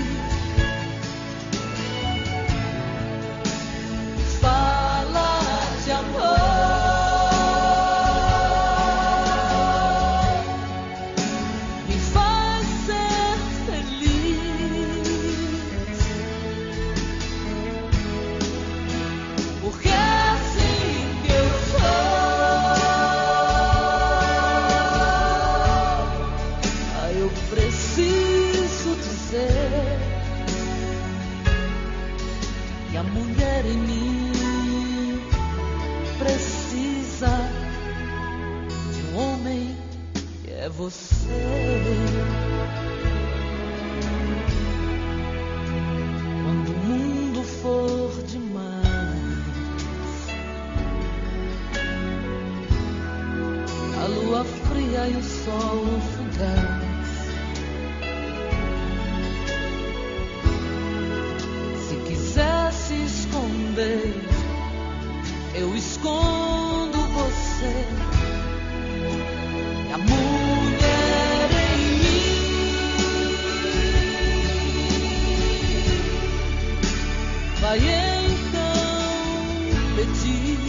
Fala de amor, me faz ser feliz, porque é assim que eu sou. Ah, eu preciso dizer que a mulher em mim precisa de um homem que é você. Quando o mundo for demais, lua fria e o sol fugaz. Se quisesse esconder, eu escondo você. E a mulher em mim vai então pedir.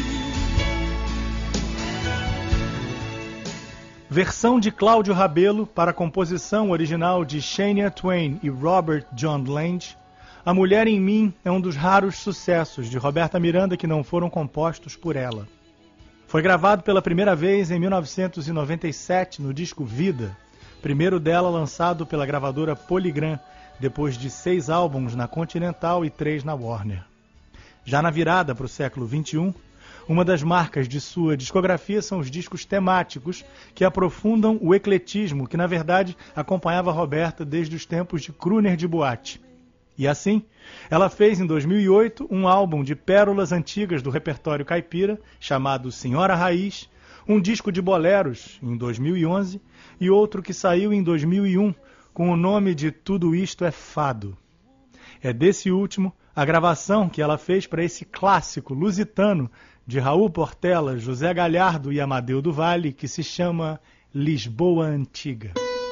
Versão de Cláudio Rabelo para a composição original de Shania Twain e Robert John Lange, A Mulher em Mim é um dos raros sucessos de Roberta Miranda que não foram compostos por ela. Foi gravado pela primeira vez em mil novecentos e noventa e sete no disco Vida, primeiro dela lançado pela gravadora Polygram, depois de seis álbuns na Continental e três na Warner. Já na virada para o século vinte e um, uma das marcas de sua discografia são os discos temáticos que aprofundam o ecletismo que, na verdade, acompanhava Roberta desde os tempos de crooner de boate. E assim, ela fez em dois mil e oito um álbum de pérolas antigas do repertório caipira, chamado Senhora Raiz, um disco de boleros, em dois mil e onze, e outro que saiu em dois mil e um, com o nome de Tudo Isto é Fado. É desse último a gravação que ela fez para esse clássico lusitano de Raul Portela, José Galhardo e Amadeu do Vale, que se chama Lisboa Antiga.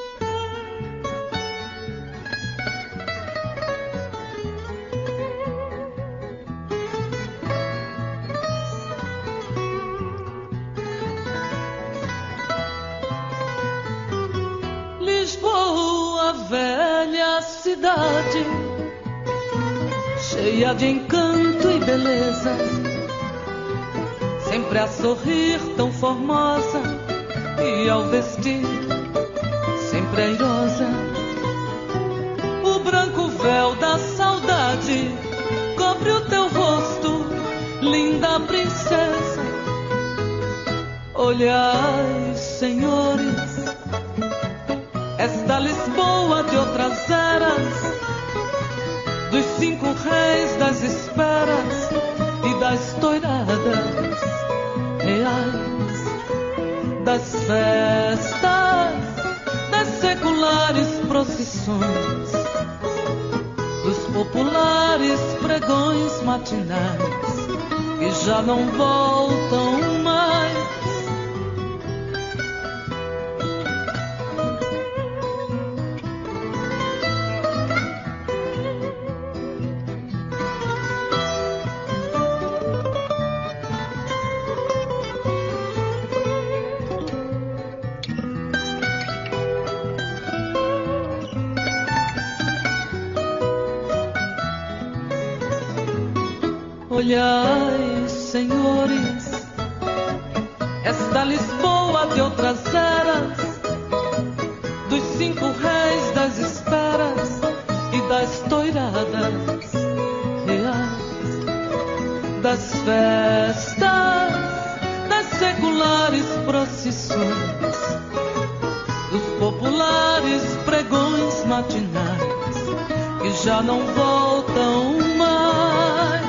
Lisboa, velha cidade, cheia de encanto e beleza, sempre a sorrir tão formosa e ao vestir sempre airosa. O branco véu da saudade cobre o teu rosto, linda princesa. Olhai, senhores, esta Lisboa de outras eras, dos cinco reis das esperas e das toiradas reais, das festas, das seculares procissões, dos populares pregões matinais que já não voltam mais. Olhai, senhores, esta Lisboa de outras eras, dos cinco reis das esperas e das toiradas reais, das festas, das seculares procissões, dos populares pregões matinais que já não voltam mais.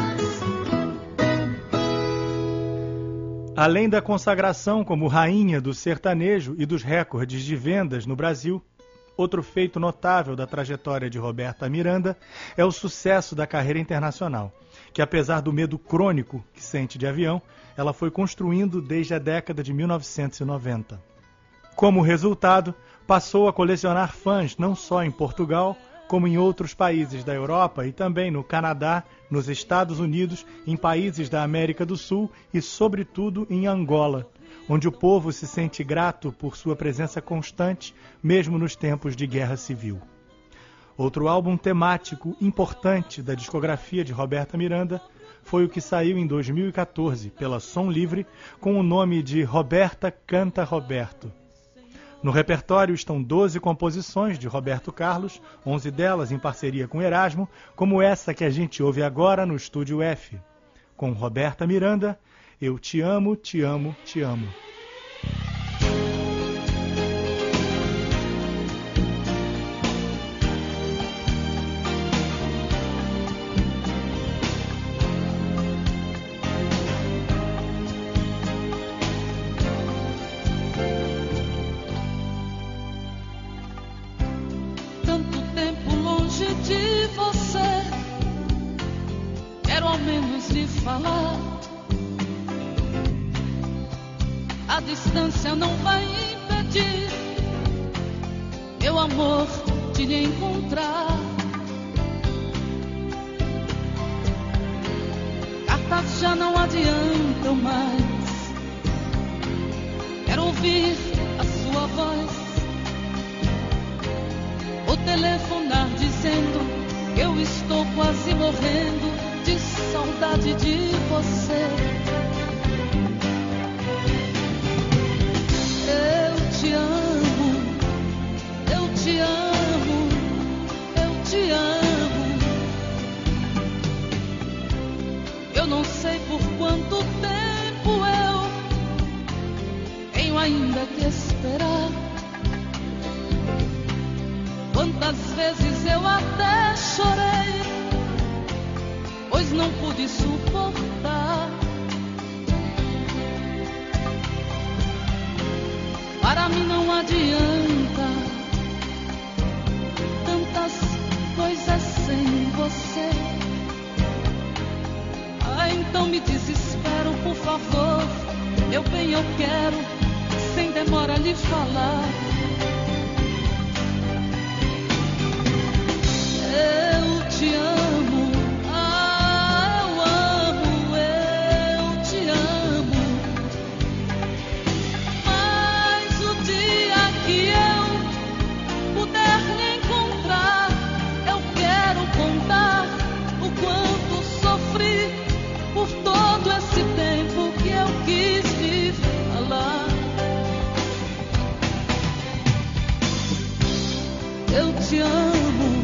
Além da consagração como rainha do sertanejo e dos recordes de vendas no Brasil, outro feito notável da trajetória de Roberta Miranda é o sucesso da carreira internacional, que apesar do medo crônico que sente de avião, ela foi construindo desde a década de mil novecentos e noventa. Como resultado, passou a colecionar fãs não só em Portugal, como em outros países da Europa e também no Canadá, nos Estados Unidos, em países da América do Sul e, sobretudo, em Angola, onde o povo se sente grato por sua presença constante, mesmo nos tempos de guerra civil. Outro álbum temático importante da discografia de Roberta Miranda foi o que saiu em dois mil e quatorze pela Som Livre com o nome de Roberta Canta Roberto. No repertório estão doze composições de Roberto Carlos, onze delas em parceria com Erasmo, como essa que a gente ouve agora no Estúdio F. Com Roberta Miranda, Eu Te Amo, Te Amo, Te Amo. lhe falar. A distância não vai impedir meu amor de lhe encontrar. Cartas já não adiantam mais. Quero ouvir a sua voz, ou telefonar dizendo que eu estou quase morrendo de saudade de você. Eu te amo, eu te amo, eu te amo. Eu não sei por quanto tempo eu tenho ainda que esperar. Quantas vezes eu até chorei, pois não pude suportar. Para mim não adianta tantas coisas sem você. Ah, então me desespero, por favor. Meu bem, eu quero, sem demora, lhe falar. Eu te amo, ah, eu amo, eu te amo. Mas o dia que eu puder lhe encontrar, eu quero contar o quanto sofri por todo esse tempo que eu quis lhe falar. Eu te amo.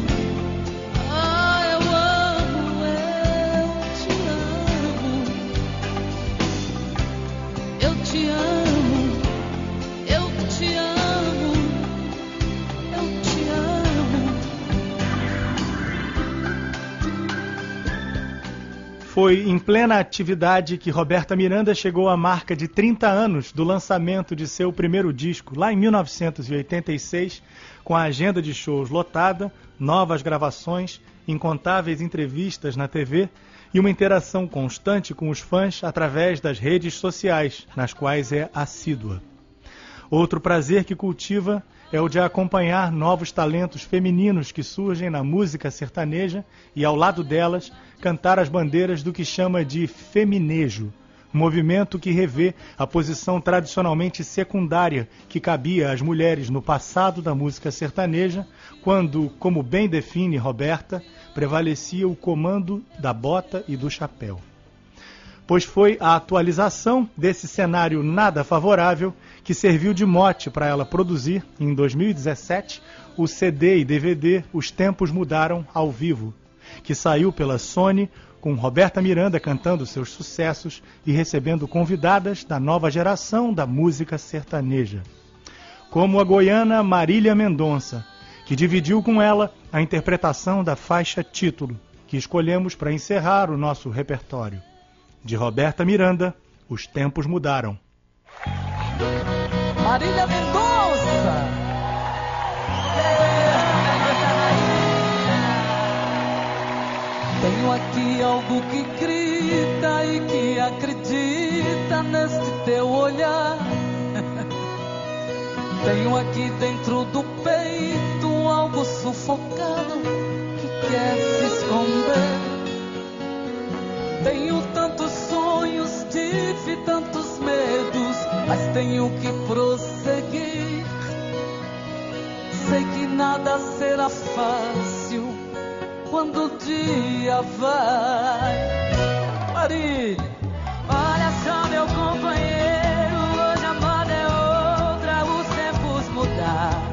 Foi em plena atividade que Roberta Miranda chegou à marca de trinta anos do lançamento de seu primeiro disco, lá em mil novecentos e oitenta e seis, com a agenda de shows lotada, novas gravações, incontáveis entrevistas na T V e uma interação constante com os fãs através das redes sociais, nas quais é assídua. Outro prazer que cultiva é o de acompanhar novos talentos femininos que surgem na música sertaneja e, ao lado delas, cantar as bandeiras do que chama de feminejo, movimento que revê a posição tradicionalmente secundária que cabia às mulheres no passado da música sertaneja, quando, como bem define Roberta, prevalecia o comando da bota e do chapéu. Pois foi a atualização desse cenário nada favorável que serviu de mote para ela produzir, em dois mil e dezessete, o C D e D V D Os Tempos Mudaram ao Vivo, que saiu pela Sony, com Roberta Miranda cantando seus sucessos e recebendo convidadas da nova geração da música sertaneja, como a goiana Marília Mendonça, que dividiu com ela a interpretação da faixa título, que escolhemos para encerrar o nosso repertório. De Roberta Miranda, Os Tempos Mudaram. Marília Mendonça! Tenho aqui algo que grita e que acredita neste teu olhar. Tenho aqui dentro do peito algo sufocado que quer se esconder. Tenho tantos sonhos, tive tantos medos, mas tenho que prosseguir. Sei que nada será fácil quando o dia vai. Marília, olha só, meu companheiro, hoje a moda é outra, os tempos mudaram.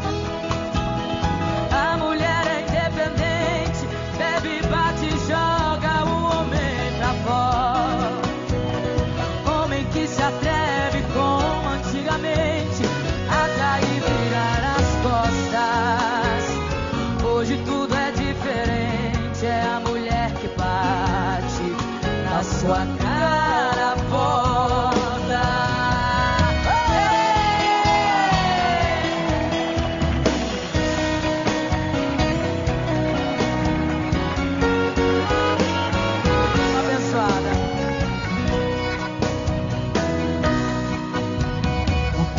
A mulher é independente, bebe, bate e joga o homem pra fora. Homem que se atreve como antigamente a cair e virar as costas. Hoje tudo é diferente, é a mulher que bate na sua cara, volta.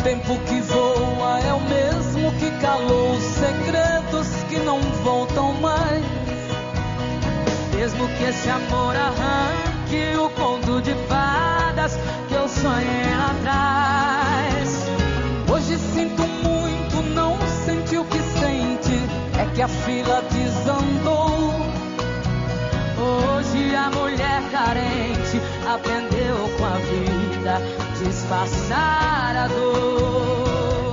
tempo que voa é o mesmo que calou os segredos que não voltam mais. Mesmo que esse amor arranque o conto de fadas que eu sonhei lá atrás. Hoje sinto muito, não senti o que sente, é que a fila desandou. Hoje a mulher carente aprendeu com a vida disfarçar a dor.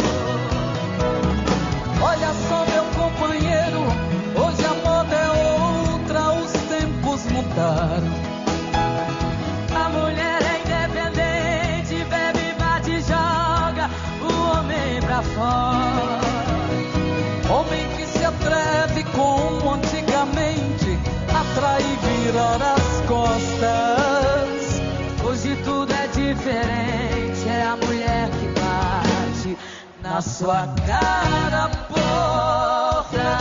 Olha só, meu companheiro, hoje a moda é outra, os tempos mudaram. A mulher é independente, bebe, bate e joga o homem pra fora. Homem que se atreve como antigamente, atrai e virar as costas. Hoje tudo é diferente, é a mulher que bate na sua cara a porta.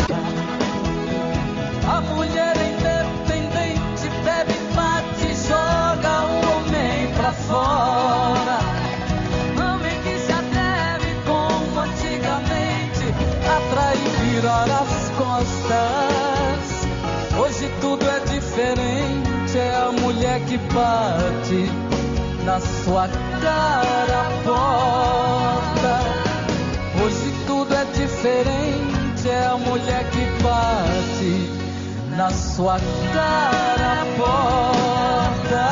A mulher independente bebe, bate e joga o homem pra fora. Homem que se atreve como antigamente, atrai e virar as costas. Hoje tudo é diferente, é a mulher que bate na sua cara a porta. Hoje tudo é diferente, é a mulher que bate na sua cara a porta.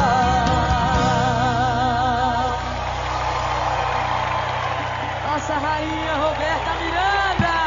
Nossa rainha Roberta Miranda.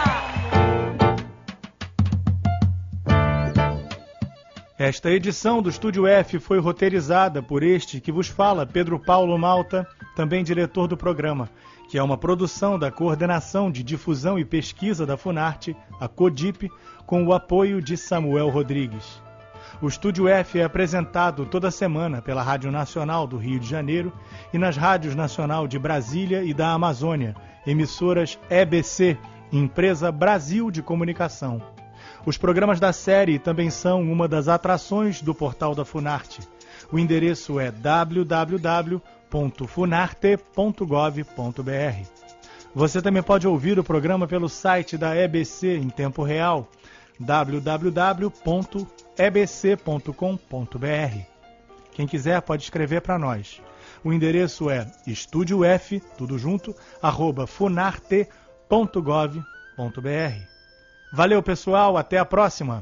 Esta edição do Estúdio F foi roteirizada por este que vos fala, Pedro Paulo Malta, também diretor do programa, que é uma produção da Coordenação de Difusão e Pesquisa da Funarte, a CODIP, com o apoio de Samuel Rodrigues. O Estúdio F é apresentado toda semana pela Rádio Nacional do Rio de Janeiro e nas rádios Nacional de Brasília e da Amazônia, emissoras E B C, Empresa Brasil de Comunicação. Os programas da série também são uma das atrações do portal da Funarte. O endereço é w w w ponto funarte ponto gov ponto b r. Você também pode ouvir o programa pelo site da E B C em tempo real, w w w ponto e b c ponto com ponto b r. Quem quiser pode escrever para nós. O endereço é estudiof, tudo junto, arroba funarte ponto gov ponto b r. Valeu, pessoal, até a próxima!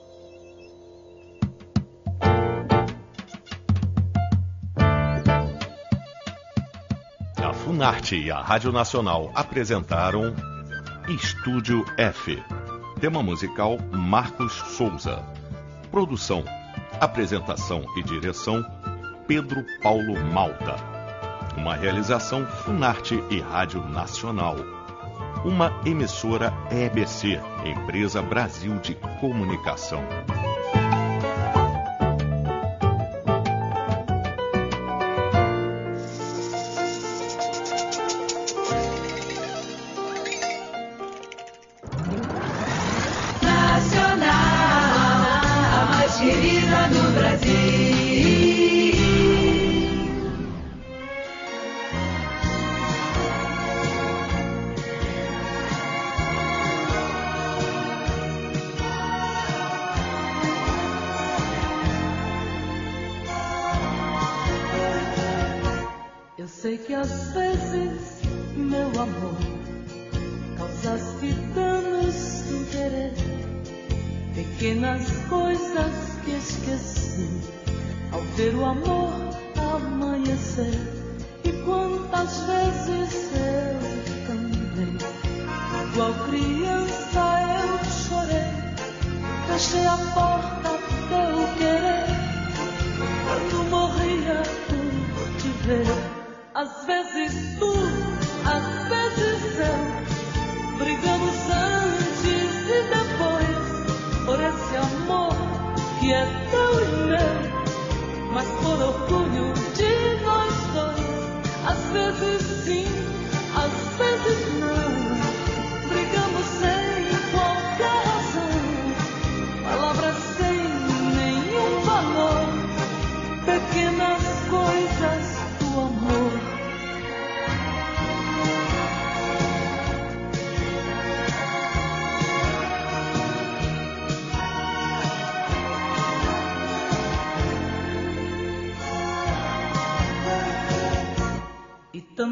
A Funarte e a Rádio Nacional apresentaram Estúdio F. Tema musical Marcos Souza. Produção, apresentação e direção Pedro Paulo Malta. Uma realização Funarte e Rádio Nacional. Uma emissora E B C, Empresa Brasil de Comunicação. Nacional, a mais querida do Brasil. Sei que às vezes, meu amor, causaste danos sem querer, pequenas coisas que esqueci ao ver o amor amanhecer. E quantas vezes eu também, igual criança, eu chorei, fechei a porta teu querer, quando morria por te ver. Às vezes tu, às vezes eu, brigamos antes e depois, por esse amor que é teu e meu, mas por orgulho de nós dois. Às vezes sim, às vezes não, brigamos sem qualquer razão, palavras sem nenhum valor, pequenas coisas do amor.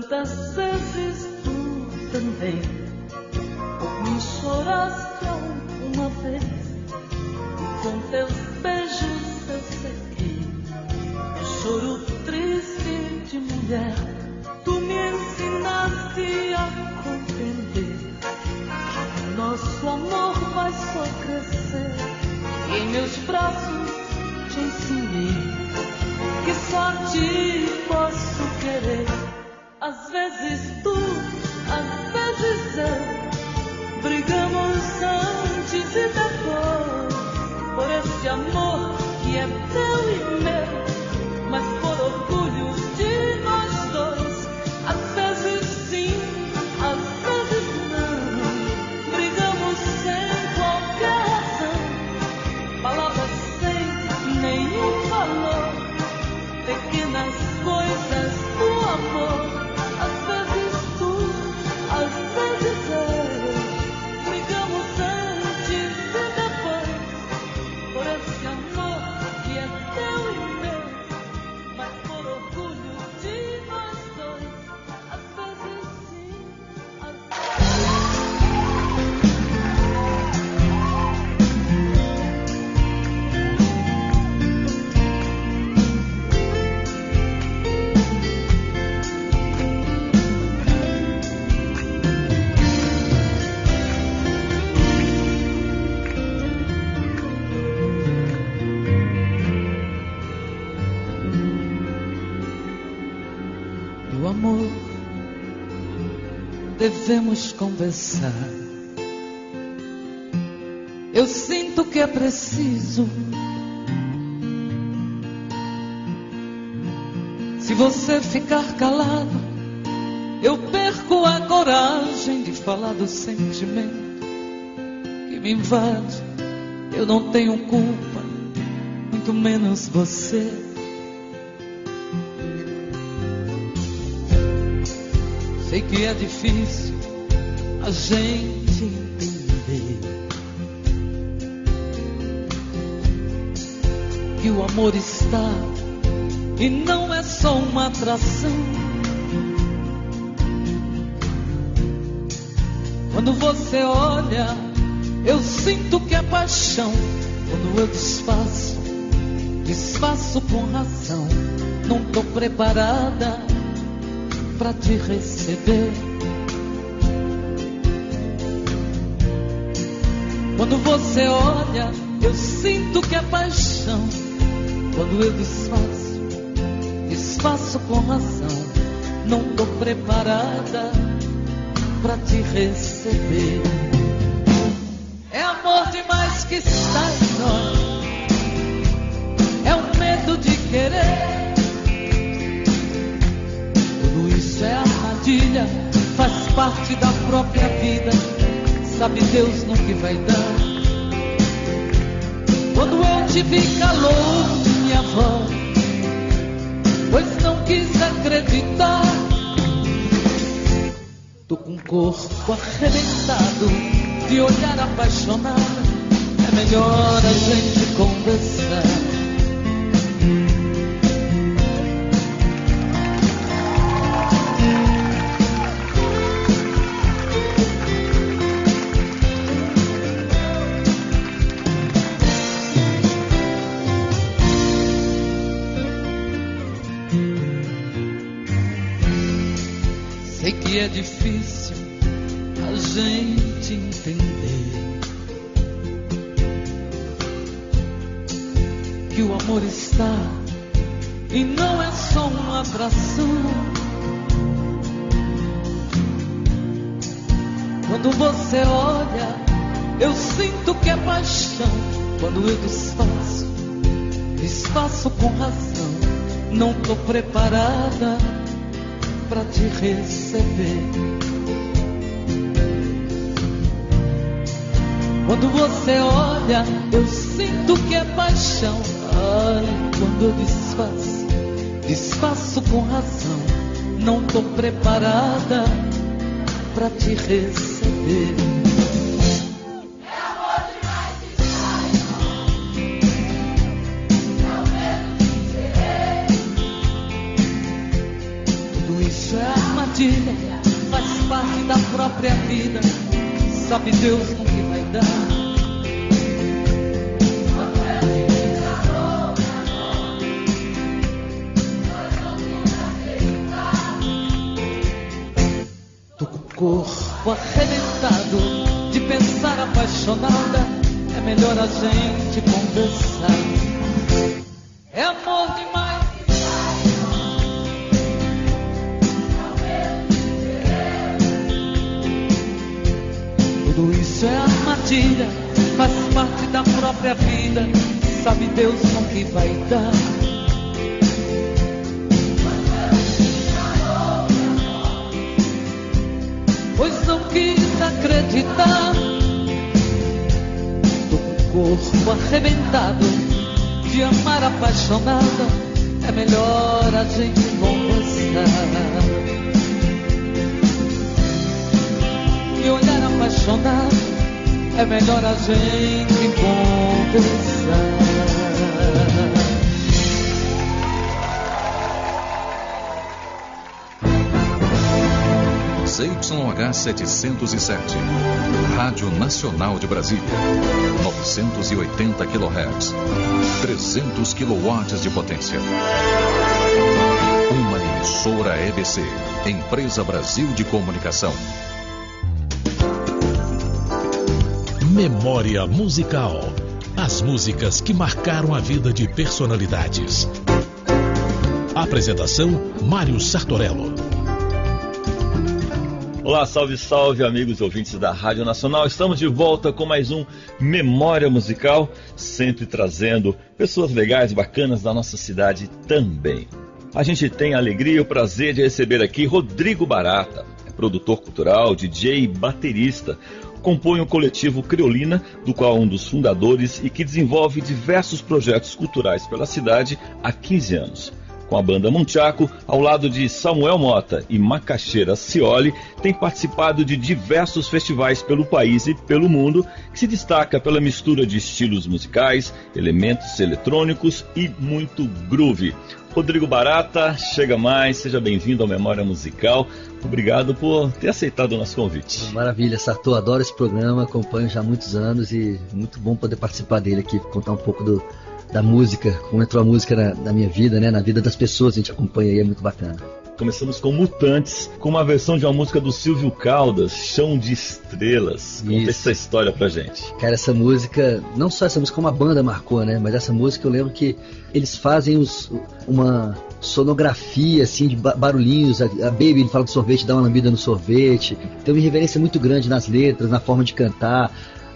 Tantas vezes tu também por mim choraste alguma vez, e com teus beijos eu sequei o choro triste de mulher. Tu me ensinaste a compreender que nosso amor vai só crescer, e em meus braços te ensinei que só a ti posso querer. Às vezes tu, às vezes eu, brigamos antes e depois, por esse amor que é teu e meu, mas por orgulho de nós dois. Às vezes sim, às vezes não, brigamos sem qualquer razão, palavras sem nenhum valor, pequenas coisas do amor. Às vezes tu, às vezes eu, brigamos antes e depois, por esse amor que é teu e meu, mas por orgulho de nós dois. Às vezes sim, às do amor devemos conversar. Eu sinto que é preciso. Se você ficar calado, eu perco a coragem de falar do sentimento que me invade. Eu não tenho culpa, muito menos você. Sei que é difícil a gente entender que o amor está e não é só uma atração. Quando você olha, eu sinto que é paixão. Quando eu desfaço, desfaço com razão. Não tô preparada pra te receber. Quando você olha, eu sinto que é paixão. Quando eu desfaço, desfaço com razão. Não tô preparada pra te receber. É amor demais que está em nós, é o medo de querer. Isso é armadilha, faz parte da própria vida. Sabe Deus no que vai dar. Quando eu te vi calor minha voz, pois não quis acreditar. Tô com o corpo arrebentado de olhar apaixonado. É melhor a gente conversar. Sei que é difícil a gente entender que o amor está e não é só uma atração. Quando você olha, eu sinto que é paixão. Quando eu desfaço, desfaço com razão. Não tô preparada pra te receber. Quando você olha, eu sinto que é paixão. Ai, quando eu desfaço, desfaço com razão. Não tô preparada pra te receber. É amor demais que está em nós, é o medo de querer. Tudo isso é armadilha. da própria vida, sabe Deus no que vai dar. Tô com o corpo arrebentado de pensar apaixonada, é melhor a gente conversar. É amor demais. Tudo isso é armadilha, faz parte da própria vida, sabe Deus com que vai dar. Pois não quis acreditar. Tô com o corpo arrebentado de amar apaixonada, é melhor a gente conversar. E olhar apaixonado, é melhor a gente conversar. Z Y H setecentos e sete, Rádio Nacional de Brasília, novecentos e oitenta quilohertz, trezentos quilowatts de potência. Uma emissora E B C, Empresa Brasil de Comunicação. Memória musical. As músicas que marcaram a vida de personalidades. Apresentação: Mário Sartorello. Olá, salve, salve, amigos ouvintes da Rádio Nacional. Estamos de volta com mais um Memória Musical, sempre trazendo pessoas legais, bacanas da nossa cidade também. A gente tem a alegria e o prazer de receber aqui Rodrigo Barata, é produtor cultural, D J e baterista. Compõe o coletivo Criolina, do qual é um dos fundadores e que desenvolve diversos projetos culturais pela cidade há quinze anos. Com a banda Munchaco, ao lado de Samuel Mota e Macaxeira Cioli, tem participado de diversos festivais pelo país e pelo mundo, que se destaca pela mistura de estilos musicais, elementos eletrônicos e muito groove. Rodrigo Barata, chega mais, seja bem-vindo ao Memória Musical. Obrigado por ter aceitado o nosso convite. Maravilha, Sartor, adoro esse programa, acompanho já há muitos anos e muito bom poder participar dele aqui, contar um pouco do... da música, como entrou a música na, na minha vida, né? Na vida das pessoas, a gente acompanha aí, é muito bacana. Começamos com Mutantes, com uma versão de uma música do Silvio Caldas, Chão de Estrelas. Conta Isso. essa história pra gente. Cara, essa música, não só essa música como a banda marcou, né? Mas essa música eu lembro que eles fazem os, uma sonografia, assim, de barulhinhos. A, a Baby, ele fala do sorvete, dá uma lambida no sorvete. Tem uma reverência muito grande nas letras, na forma de cantar.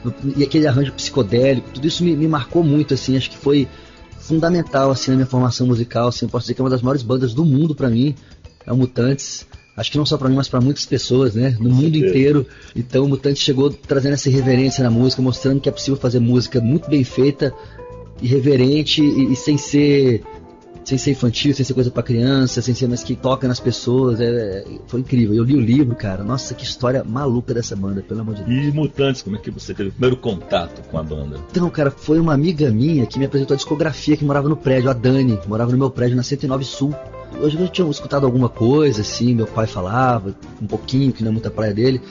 E aquele arranjo psicodélico, tudo isso me, me marcou muito, assim, acho que foi fundamental, assim, na minha formação musical, assim, eu posso dizer que é uma das maiores bandas do mundo pra mim, é o Mutantes, acho que não só pra mim, mas pra muitas pessoas, né, no mundo inteiro. Então o Mutantes chegou trazendo essa irreverência na música, mostrando que é possível fazer música muito bem feita, irreverente e, e sem ser... sem ser infantil, sem ser coisa pra criança, sem ser mais que toca nas pessoas, é, foi incrível. Eu li o livro, cara, nossa, que história maluca dessa banda, pelo amor de Deus. E Mutantes, como é que você teve o primeiro contato com a banda? Então, cara, foi uma amiga minha que me apresentou a discografia, que morava no prédio, a Dani, morava no meu prédio na cento e nove Sul. Hoje eu tinha escutado alguma coisa, assim, meu pai falava, um pouquinho, que não é muita praia dele,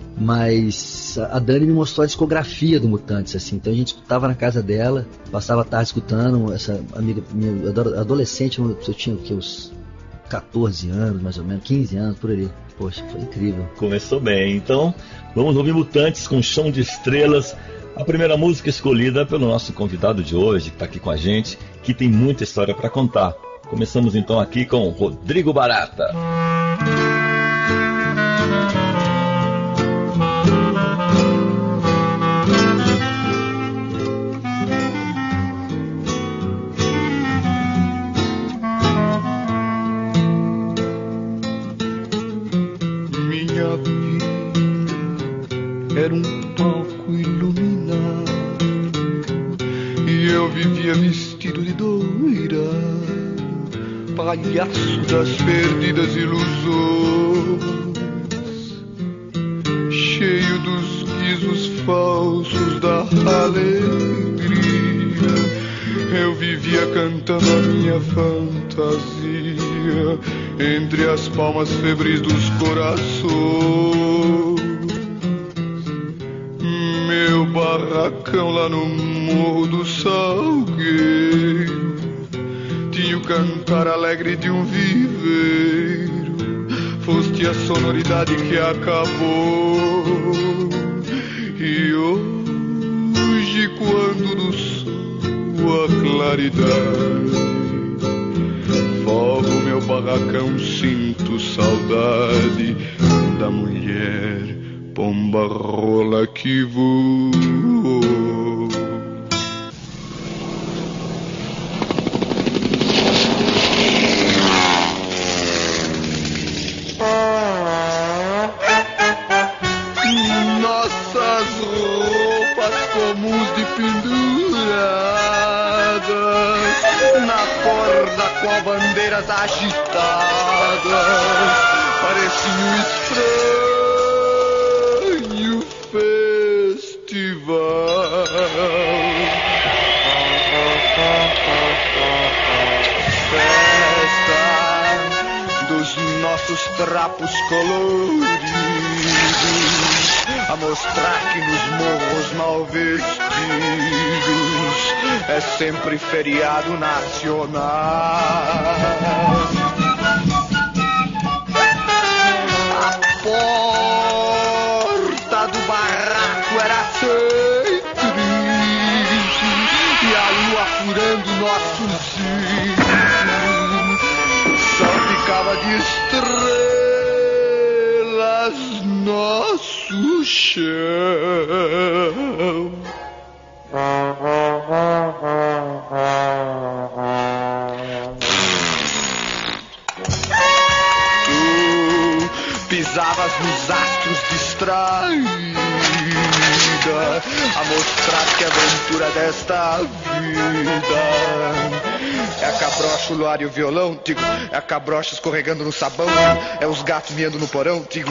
mas a Dani me mostrou a discografia do Mutantes, assim, então a gente escutava na casa dela, passava a tarde escutando, essa amiga minha, adolescente, eu tinha o que, uns catorze anos, mais ou menos, quinze anos, por ali. Poxa, foi incrível. Começou bem, então vamos ouvir Mutantes com Chão de Estrelas, a primeira música escolhida pelo nosso convidado de hoje, que está aqui com a gente, que tem muita história para contar. Começamos então aqui com Rodrigo Barata. Minha vida era um palco iluminado e eu vivia vestido de doira, palhaço das perdidas ilusões, cheio dos risos falsos da alegria. Eu vivia cantando a minha fantasia entre as palmas febris dos corações. barracão lá no Morro do Salgueiro. Tinha o cantar alegre de um viveiro. Foste a sonoridade que acabou. E hoje, quando do sol a claridade forro meu barracão, sinto saudade da mulher pomba rola que voou. Nossas roupas comuns de penduradas na corda qual bandeiras agitadas pareciam um estranho festival. Festa dos nossos trapos coloridos a mostrar que nos morros mal vestidos é sempre feriado nacional. A porta do barraco era sempre triste e a lua furando nossos cílios. O sol ficava de estrelas nosso chão. Tu pisavas nos astros distraída a mostrar que a aventura desta vida é a cabrocha, o luar e o violão, digo, é a cabrocha escorregando no sabão, é os gatos miando no porão, digo,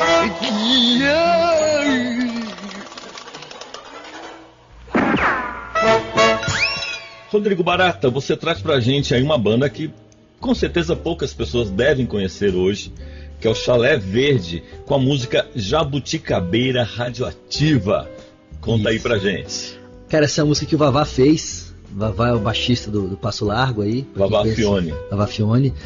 Rodrigo Barata, você traz pra gente aí uma banda que com certeza poucas pessoas devem conhecer hoje, que é o Chalé Verde, com a música Jabuticabeira Radioativa. Conta Isso. aí pra gente. Cara, essa música que o Vavá fez, o Vavá é o baixista do, do Passo Largo aí. Vavá Fione. Vavá Fione.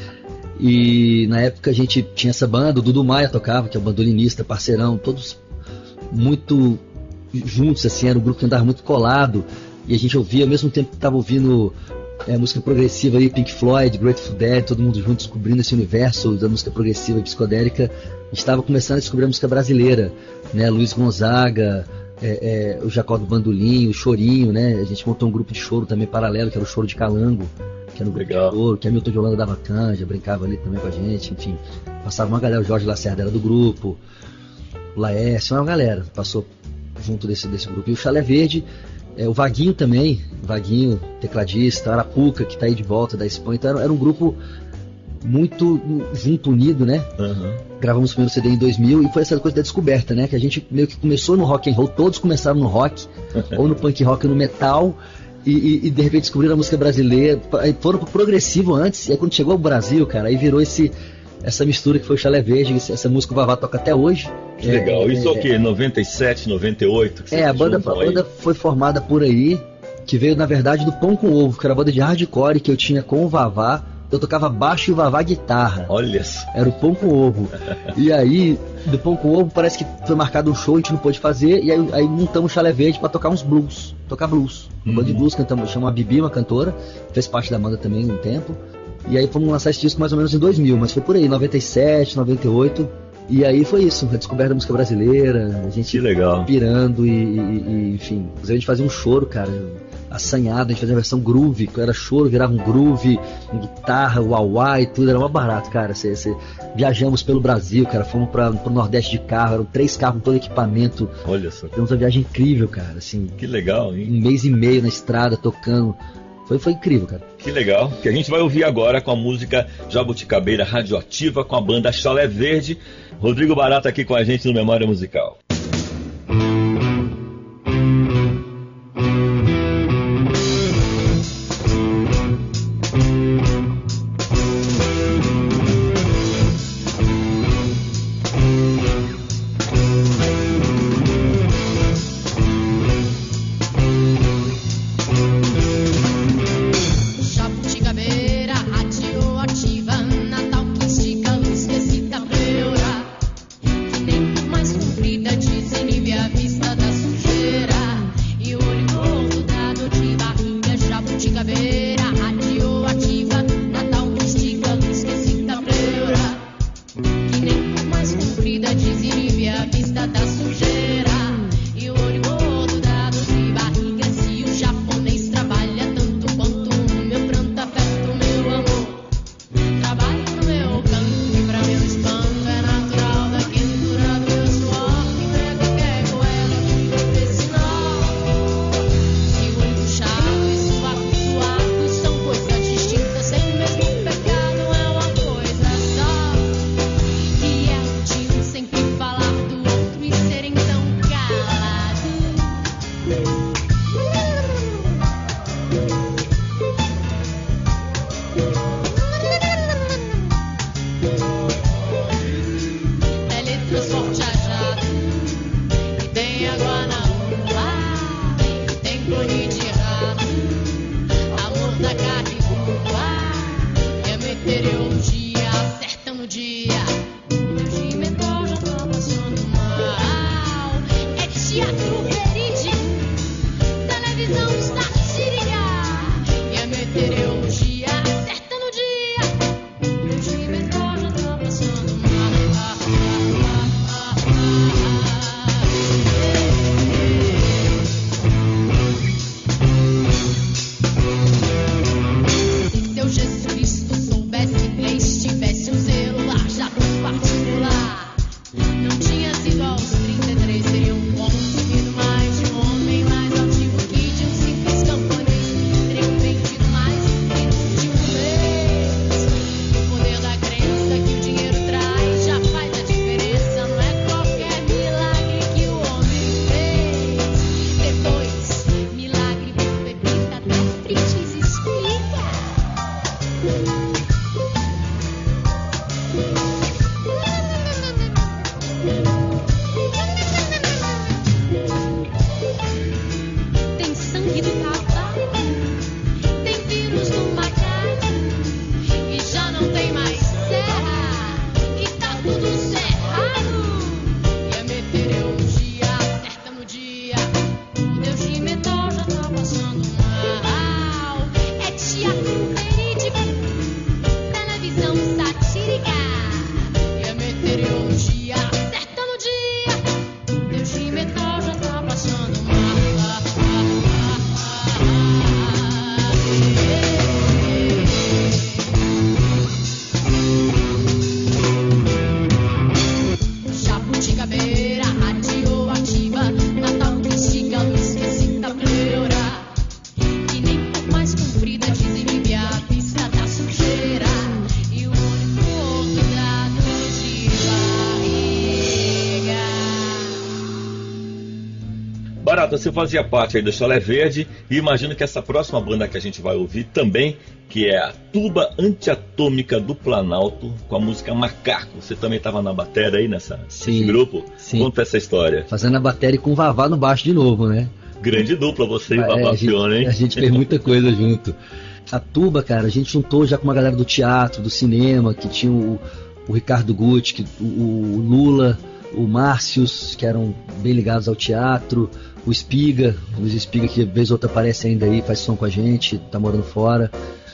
E na época a gente tinha essa banda, o Dudu Maia tocava, que é o bandolinista, parceirão, todos muito juntos, assim, era um grupo que andava muito colado. E a gente ouvia, ao mesmo tempo que estava ouvindo é, música progressiva aí, Pink Floyd, Grateful Dead, todo mundo junto descobrindo esse universo da música progressiva e psicodélica. A gente estava começando a descobrir a música brasileira, né? Luiz Gonzaga, é, é, o Jacó do Bandolim, o Chorinho, né? A gente montou um grupo de choro também paralelo, que era o Choro de Calango, que era um grupo Legal. de choro, que a Milton de Holanda dava canja, brincava ali também com a gente, enfim. Passava uma galera, o Jorge Lacerda era do grupo, o Laércio, uma galera passou junto desse, desse grupo. E o Chalé Verde, é, o Vaguinho também, o Vaguinho, tecladista, Arapuca, que está aí de volta da Espanha. Então era, era um grupo muito junto, unido, né? Uhum. Gravamos o primeiro C D em dois mil e foi essa coisa da descoberta, né? Que a gente meio que começou no rock and roll, todos começaram no rock, ou no punk rock, ou no metal, e, e, e de repente descobriram a música brasileira, aí foram pro progressivo antes, e aí quando chegou ao Brasil, cara, aí virou esse... essa mistura que foi o Chalé Verde, essa música o Vavá toca até hoje. Que é, legal, isso é o quê? noventa e sete, noventa e oito? É, a banda, a banda foi formada por aí, que veio na verdade do Pão com Ovo, que era a banda de hardcore que eu tinha com o Vavá. Eu tocava baixo e o Vavá guitarra. Olha só. Era o Pão com Ovo. E aí, do Pão com Ovo, parece que foi marcado um show, a gente não pôde fazer, e aí, aí montamos o Chalé Verde pra tocar uns blues, tocar blues. Uma banda de blues, cantamos, chama a Bibi, uma cantora, fez parte da banda também um tempo. E aí fomos lançar esse disco mais ou menos em dois mil, mas foi por aí, noventa e sete, noventa e oito. E aí foi isso, a descoberta da música brasileira, a gente que legal. pirando e, e, e enfim. A gente fazia um choro, cara, assanhado, a gente fazia a versão groove, era choro, virava um groove, um guitarra, uauá e tudo, era uma barato, cara. Cê, cê... Viajamos pelo Brasil, cara, fomos para pro Nordeste de carro, eram três carros com todo equipamento. Olha só. Fizemos uma viagem incrível, cara, assim. Que legal, hein? Um mês e meio na estrada, tocando. Foi, foi incrível, cara. Que legal, que a gente vai ouvir agora com a música Jabuticabeira Radioativa com a banda Chalé Verde. Rodrigo Barata aqui com a gente no Memória Musical. Barata, você fazia parte aí do Chalé Verde e imagino que essa próxima banda que a gente vai ouvir também, que é a Tuba Antiatômica do Planalto, com a música Macaco. Você também estava na bateria aí nessa, sim, nesse grupo? Sim. Conta essa história. Fazendo a bateria com o Vavá no baixo de novo, né? Grande dupla você e o Vavá Fiona, hein? A gente fez muita coisa junto. A Tuba, cara, a gente juntou já com uma galera do teatro, do cinema, que tinha o, o Ricardo Gucci, que, o, o Lula, o Márcios, que eram bem ligados ao teatro, o Espiga, o Luiz Espiga, que vez ou outra aparece ainda aí, faz som com a gente, tá morando fora.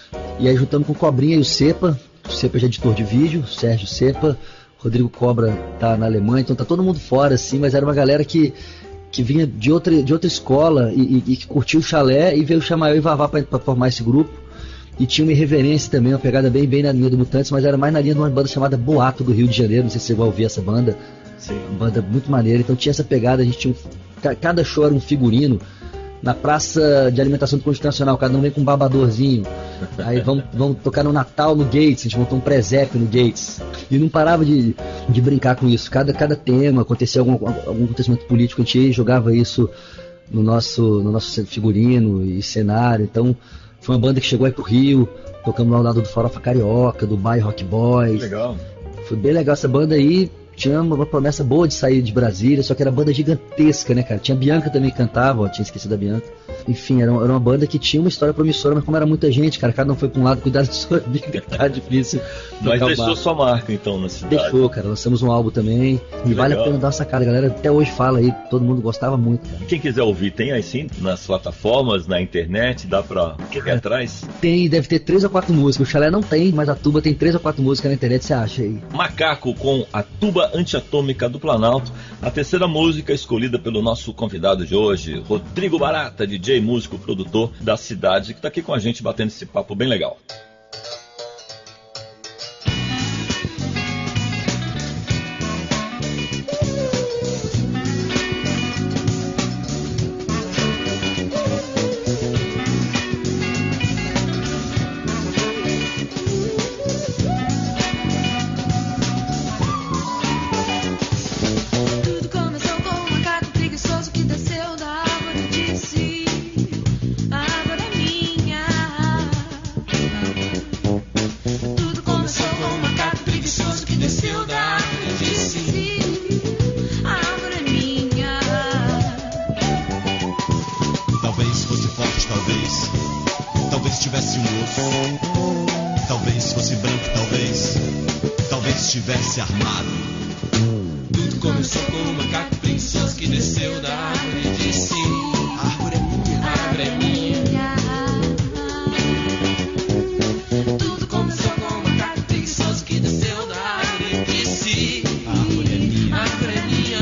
E aí juntamos com o Cobrinha e o Cepa, o Cepa já é editor de vídeo, o Sérgio Cepa, o Rodrigo Cobra tá na Alemanha, então tá todo mundo fora, assim, mas era uma galera que, que vinha de outra, de outra escola e, e, e que curtiu o Chalé e veio chamar eu e Vavá pra, pra formar esse grupo. E tinha uma irreverência também, uma pegada bem, bem na linha do Mutantes, mas era mais na linha de uma banda chamada Boato do Rio de Janeiro, não sei se você vai ouvir essa banda. Sim. Uma banda muito maneira, então tinha essa pegada, a gente tinha um, cada show era um figurino, na praça de alimentação do Conjunto Nacional, cada um vem com um babadorzinho, aí vamos, vamos tocar no Natal no Gates, a gente montou um presépio no Gates, e não parava de, de brincar com isso, cada, cada tema, acontecia algum, algum acontecimento político, a gente ia e jogava isso no nosso, no nosso figurino e cenário, então foi uma banda que chegou aí pro Rio, tocamos lá ao lado do Farofa Carioca, do Bairro Rock Boys. Legal. Foi bem legal essa banda aí. Tinha uma promessa boa de sair de Brasília, só que era banda gigantesca, né, cara? Tinha a Bianca também que cantava, ó, tinha esquecido a Bianca. Enfim, era, era uma banda que tinha uma história promissora, mas como era muita gente, cara, cada um foi pra um lado, cuidar da sua vida, tá difícil. Mas deixou sua marca, então, na cidade. Deixou, cara. Lançamos um álbum também. E que vale legal. a pena dar uma sacada. A galera até hoje fala aí, todo mundo gostava muito, cara. Quem quiser ouvir, tem aí sim, nas plataformas, na internet, dá pra correr atrás? Tem, deve ter três ou quatro músicas. O Chalé não tem, mas a Tuba tem três ou quatro músicas na internet, você acha aí. Macaco com a Tuba Antiatômica do Planalto, a terceira música escolhida pelo nosso convidado de hoje, Rodrigo Barata, D J, músico, produtor da cidade, que está aqui com a gente batendo esse papo bem legal. Tudo começou com um macaco preguiçoso que desceu da árvore e disse: a árvore é minha. Tudo começou com um macaco preguiçoso que desceu da árvore e disse: a árvore é minha. Talvez fosse forte, talvez. Talvez tivesse um osso. Talvez fosse branco, talvez. Talvez estivesse armado. Tudo começou com um macaco preguiçoso que desceu da árvore e disse: a árvore é minha, a árvore é minha. Tudo começou com um macaco preguiçoso que desceu da árvore e disse: a árvore é minha, a árvore é minha.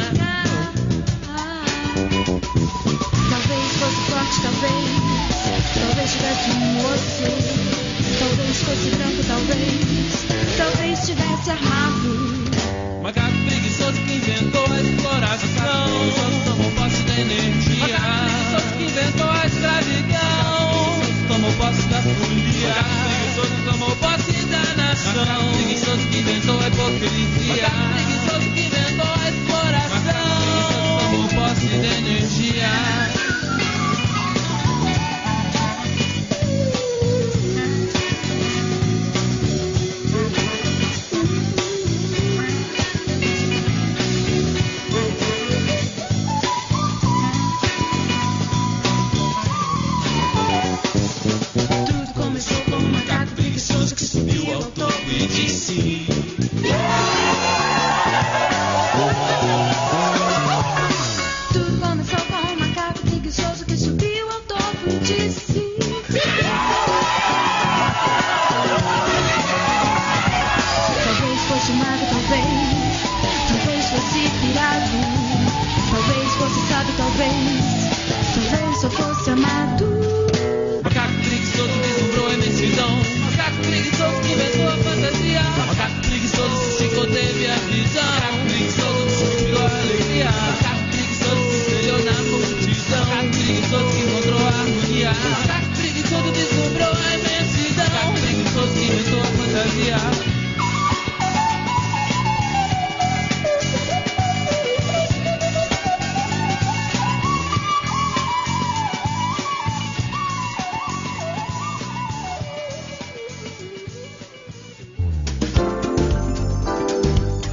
Talvez fosse forte, talvez. Talvez tivesse um osso. Talvez fosse branco, talvez. Talvez tivesse armado. Macaco preguiçoso que inventou a exploração. Tomou posse da energia. Macaco preguiçoso que inventou a escravidão. Tomou posse da folia. Macaco preguiçoso tomou posse da nação. Macaco preguiçoso que inventou a hipocrisia. Macaco preguiçoso que inventou a exploração. Tomou posse da energia.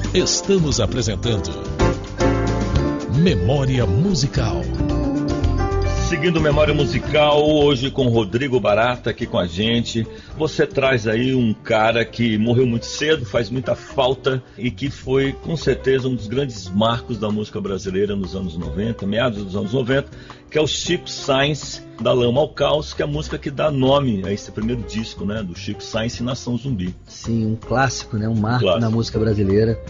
Estamos apresentando Memória Musical. Seguindo Memória Musical, hoje com Rodrigo Barata aqui com a gente. Você traz aí um cara que morreu muito cedo, faz muita falta e que foi com certeza um dos grandes marcos da música brasileira nos anos noventa, meados dos anos noventa, que é o Chico Science, Da Lama ao Caos, que é a música que dá nome a esse primeiro disco, né, do Chico Science, Nação Zumbi. Sim, um clássico, né, um marco Clássico. na música brasileira.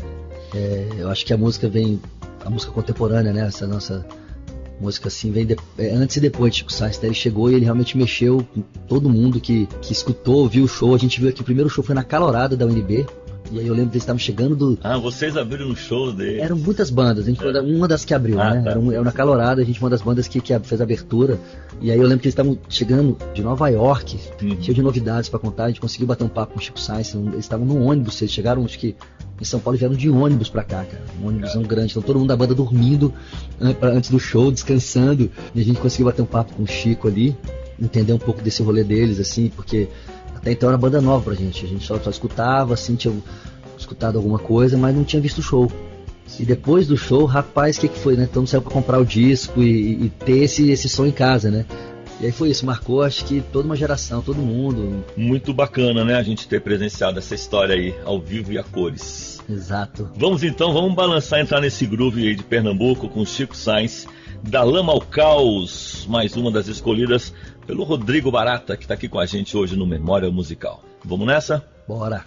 É, eu acho que a música vem, a música contemporânea, né, essa nossa música assim, vem de, é, antes e depois de Chico Science, né, ele chegou e ele realmente mexeu com todo mundo que, que escutou, viu o show. A gente viu aqui, o primeiro show foi na Calorada da U N B, e aí eu lembro que eles estavam chegando do... Ah, vocês abriram um show dele. Eram muitas bandas, a gente foi uma das que abriu, ah, né, tá. era, um, era na Calorada, a gente uma das bandas que, que fez a abertura, e aí eu lembro que eles estavam chegando de Nova York, uhum. cheio de novidades pra contar. A gente conseguiu bater um papo com o Chico Science, eles estavam no ônibus, eles chegaram, acho que em São Paulo, vieram de ônibus pra cá, cara. Um ônibusão grande. Então todo mundo da banda dormindo antes do show, descansando. E a gente conseguiu bater um papo com o Chico ali, entender um pouco desse rolê deles, assim, porque até então era uma banda nova pra gente. A gente só, só escutava, assim, tinha escutado alguma coisa, mas não tinha visto o show. E depois do show, rapaz, o que, que foi, né? Todo mundo saiu pra comprar o disco e, e ter esse, esse som em casa, né? E aí foi isso, marcou acho que toda uma geração, todo mundo. Muito bacana, né, a gente ter presenciado essa história aí, ao vivo e a cores. Exato. Vamos então, vamos balançar, entrar nesse groove aí de Pernambuco com o Chico Science, Da Lama ao Caos, mais uma das escolhidas pelo Rodrigo Barata, que está aqui com a gente hoje no Memória Musical. Vamos nessa? Bora!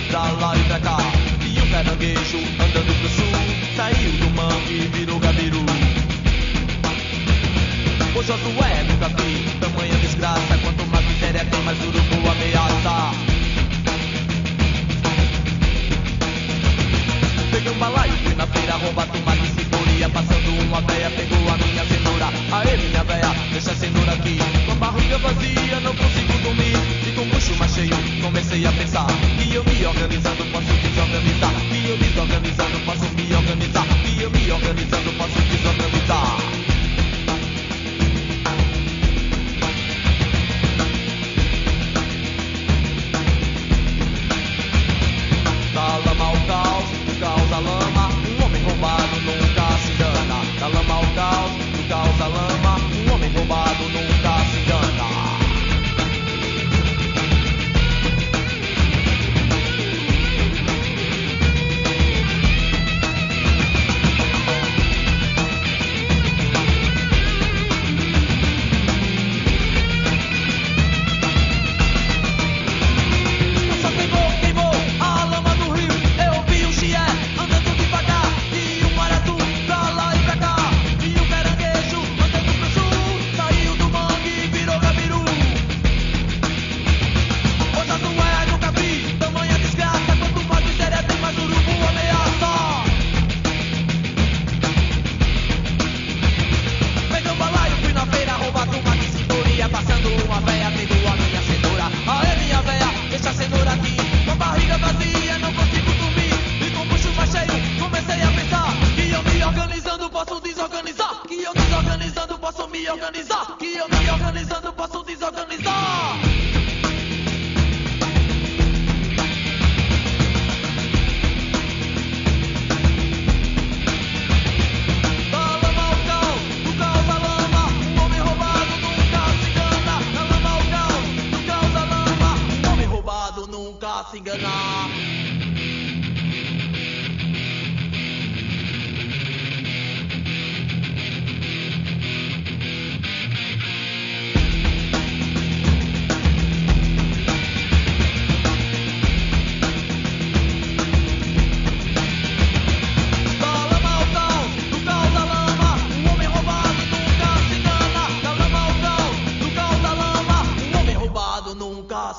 Andando pro sul, saiu do mangue e virou gabiru.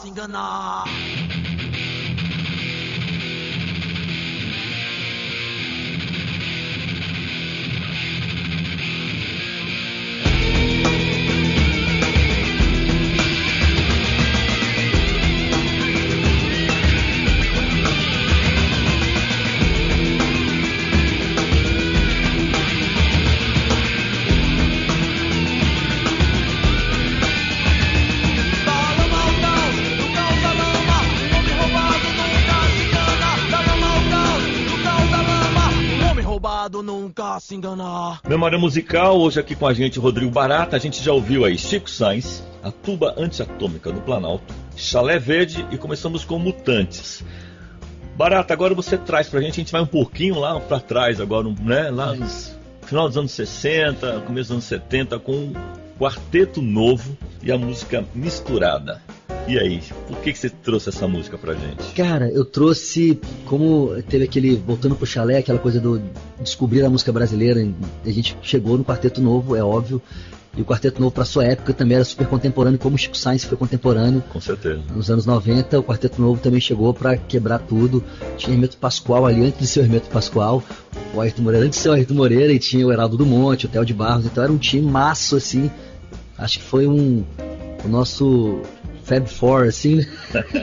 se enganar. Nunca se enganar. Memória musical, hoje aqui com a gente Rodrigo Barata. A gente já ouviu aí Chico Sainz, A Tuba Antiatômica do Planalto, Chalé Verde e começamos com Mutantes. Barata, agora você traz pra gente, a gente vai um pouquinho lá pra trás agora, né? Lá no final dos anos sessenta, começo dos anos setenta, com um Quarteto Novo e a música Misturada. E aí, por que, que você trouxe essa música pra gente? Cara, eu trouxe, como teve aquele, voltando pro Chalé, aquela coisa do descobrir a música brasileira, a gente chegou no Quarteto Novo, é óbvio, e o Quarteto Novo pra sua época também era super contemporâneo, como o Chico Sainz foi contemporâneo. Com certeza. Nos anos noventa, o Quarteto Novo também chegou pra quebrar tudo. Tinha Hermeto Pascoal ali, antes de ser o Hermeto Pascoal, o Ayrton Moreira antes de ser o Ayrton Moreira, e tinha o Heraldo do Monte, o Theo de Barros, então era um time maço, assim, acho que foi um, o nosso... Fab Four, assim, né?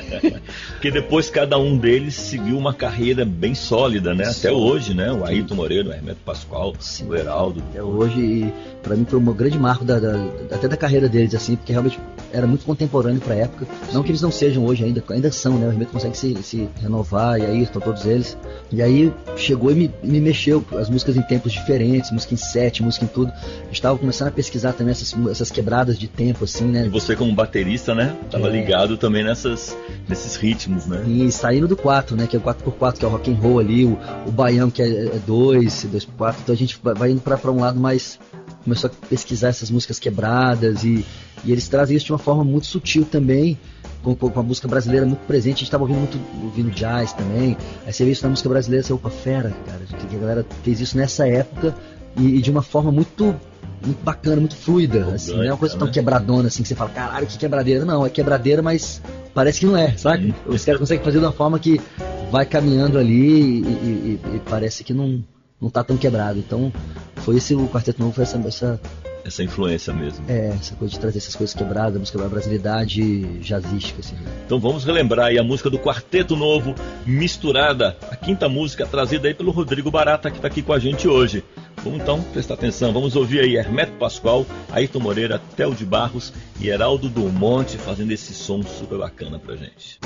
Porque depois cada um deles seguiu uma carreira bem sólida, né? Até hoje, né? O Ayrton Moreira, o Hermeto Pascoal, Sim. o Heraldo. Até hoje, e pra mim foi um grande marco da, da, até da carreira deles, assim, porque realmente era muito contemporâneo pra época. Não que eles não sejam hoje ainda, ainda são, né? O Hermeto consegue se, se renovar, e aí estão todos eles. E aí chegou e me, me mexeu, as músicas em tempos diferentes, música em sete, música em tudo. A gente tava começando a pesquisar também essas, essas quebradas de tempo, assim, né? E você como baterista, né? Tava é. ligado também nessas, nesses ritmos, né? E saindo do quatro, né? Que é o quatro por quatro, que é o rock and roll ali, o, o baião que é dois, dois por quatro. Então a gente vai indo pra, pra um lado mais... Começou a pesquisar essas músicas quebradas e, e eles trazem isso de uma forma muito sutil também, com, com a música brasileira muito presente. A gente tava ouvindo muito ouvindo jazz também. Aí você vê isso na música brasileira, você, opa, fera, cara. Que a galera fez isso nessa época e, e de uma forma muito... muito bacana, muito fluida, assim, não é uma coisa tão quebradona assim que você fala, caralho, que quebradeira. Não, é quebradeira, mas parece que não é, sabe? Os caras conseguem fazer de uma forma que vai caminhando ali e, e, e parece que não, não tá tão quebrado. Então, foi esse o Quarteto Novo, foi essa, essa... essa influência mesmo. É, essa coisa de trazer essas coisas quebradas, a música da brasilidade jazzística, assim. Então vamos relembrar aí a música do Quarteto Novo, Misturada, a quinta música trazida aí pelo Rodrigo Barata, que está aqui com a gente hoje. Vamos então prestar atenção, vamos ouvir aí Hermeto Pascoal, Ayrton Moreira, Theo de Barros e Heraldo do Monte fazendo esse som super bacana pra gente.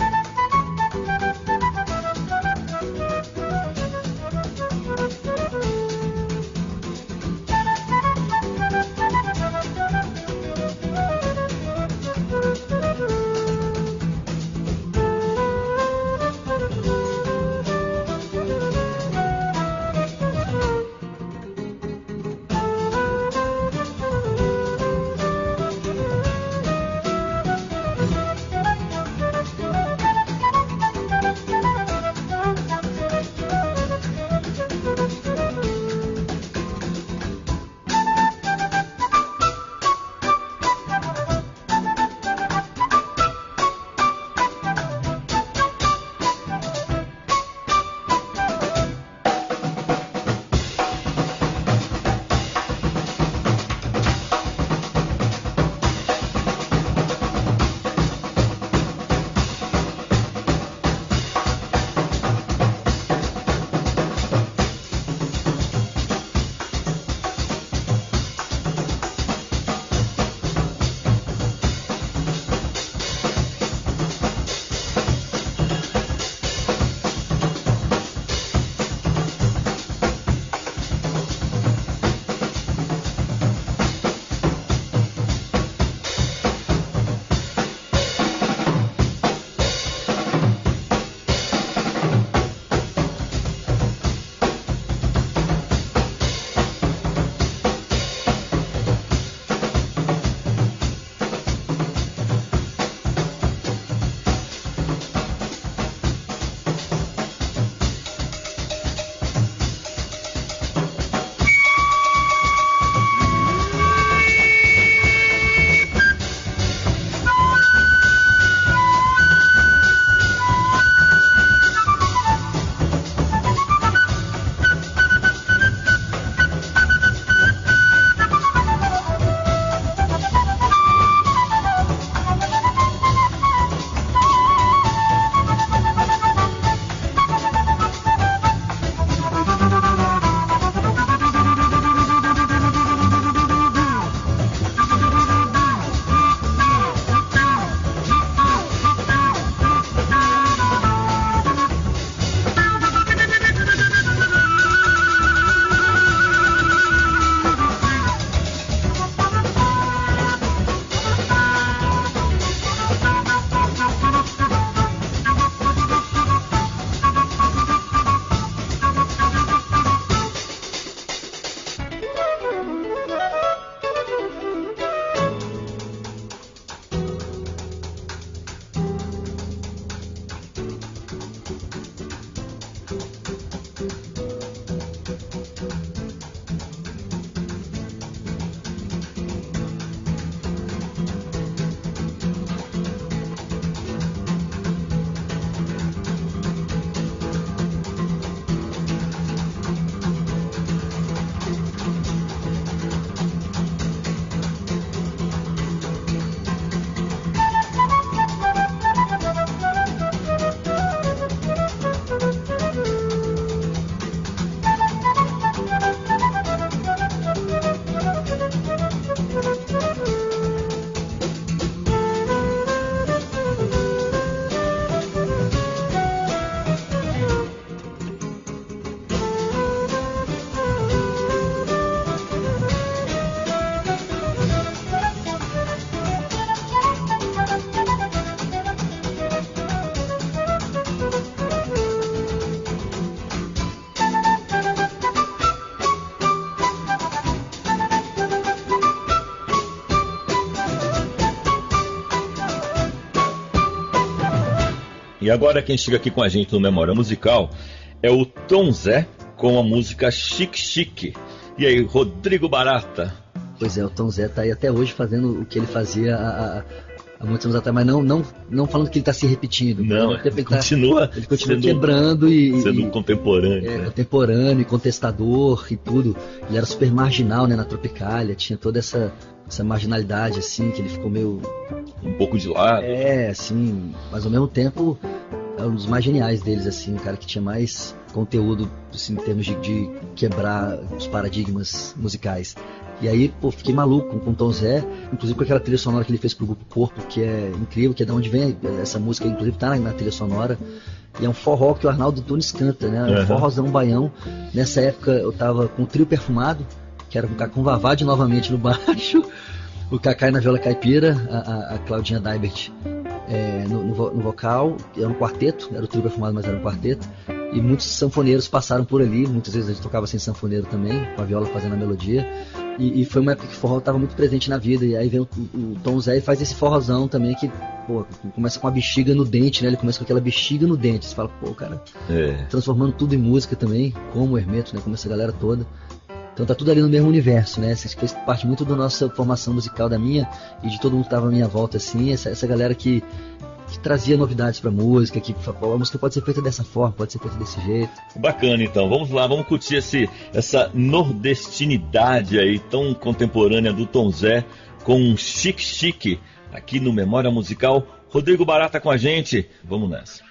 E agora quem chega aqui com a gente no Memória Musical é o Tom Zé com a música Chique Chique. E aí, Rodrigo Barata? Pois é, o Tom Zé tá aí até hoje fazendo o que ele fazia há, há, há muitos anos atrás, mas não, não, não falando que ele está se repetindo. Não, ele, ele continua, tá, ele continua sendo, quebrando e... Sendo e, contemporâneo. É, né? contemporâneo e contestador e tudo. Ele era super marginal, né, na Tropicália, tinha toda essa, essa marginalidade, assim, que ele ficou meio... Um pouco de lado. É, assim, mas ao mesmo tempo... É um dos mais geniais deles, assim, um cara que tinha mais conteúdo, assim, em termos de, de quebrar os paradigmas musicais. E aí, pô, fiquei maluco com o Tom Zé, inclusive com aquela trilha sonora que ele fez pro Grupo Corpo, que é incrível, que é de onde vem essa música, inclusive tá na, na trilha sonora. E é um forró que o Arnaldo Tunes canta, né? Um uhum. forrozão baião. Nessa época eu tava com o Trio Perfumado, que era com, com o Vavade novamente no baixo, o Cacai na viola caipira, a, a, a Claudinha Daibert É, no, no, no vocal, era um quarteto, era o trio perfumado, mas era um quarteto, e muitos sanfoneiros passaram por ali, muitas vezes a gente tocava sem sanfoneiro também, com a viola fazendo a melodia, e, e foi uma época que o forró estava muito presente na vida, e aí vem o, o Tom Zé e faz esse forrozão também, que pô, começa com a bexiga no dente, né, ele começa com aquela bexiga no dente, você fala, pô, cara, é. transformando tudo em música também, como o Hermeto, né, como essa galera toda. Então tá tudo ali no mesmo universo, né? Isso fez parte muito da nossa formação musical, da minha e de todo mundo que tava à minha volta, assim. Essa, essa galera que, que trazia novidades pra música, que a música pode ser feita dessa forma, pode ser feita desse jeito. Bacana, então. Vamos lá, vamos curtir esse, essa nordestinidade aí tão contemporânea do Tom Zé com Chique Chique aqui no Memória Musical. Rodrigo Barata com a gente. Vamos nessa.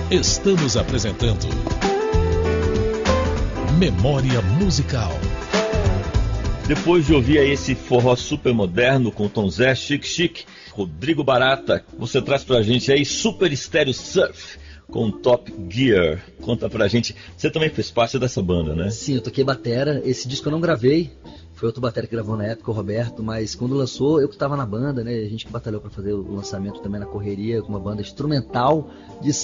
Estamos apresentando Memória Musical. Depois de ouvir aí esse forró super moderno com Tom Zé, Chique Chique, Rodrigo Barata, você traz pra gente aí Super Stereo Surf com Top Gear. Conta pra gente, você também fez parte dessa banda, né? Sim, eu toquei batera. Esse disco eu não gravei, foi outro batera que gravou na época, o Roberto, mas quando lançou, eu que estava na banda, né? A gente que batalhou pra fazer o lançamento também na correria, com uma banda instrumental de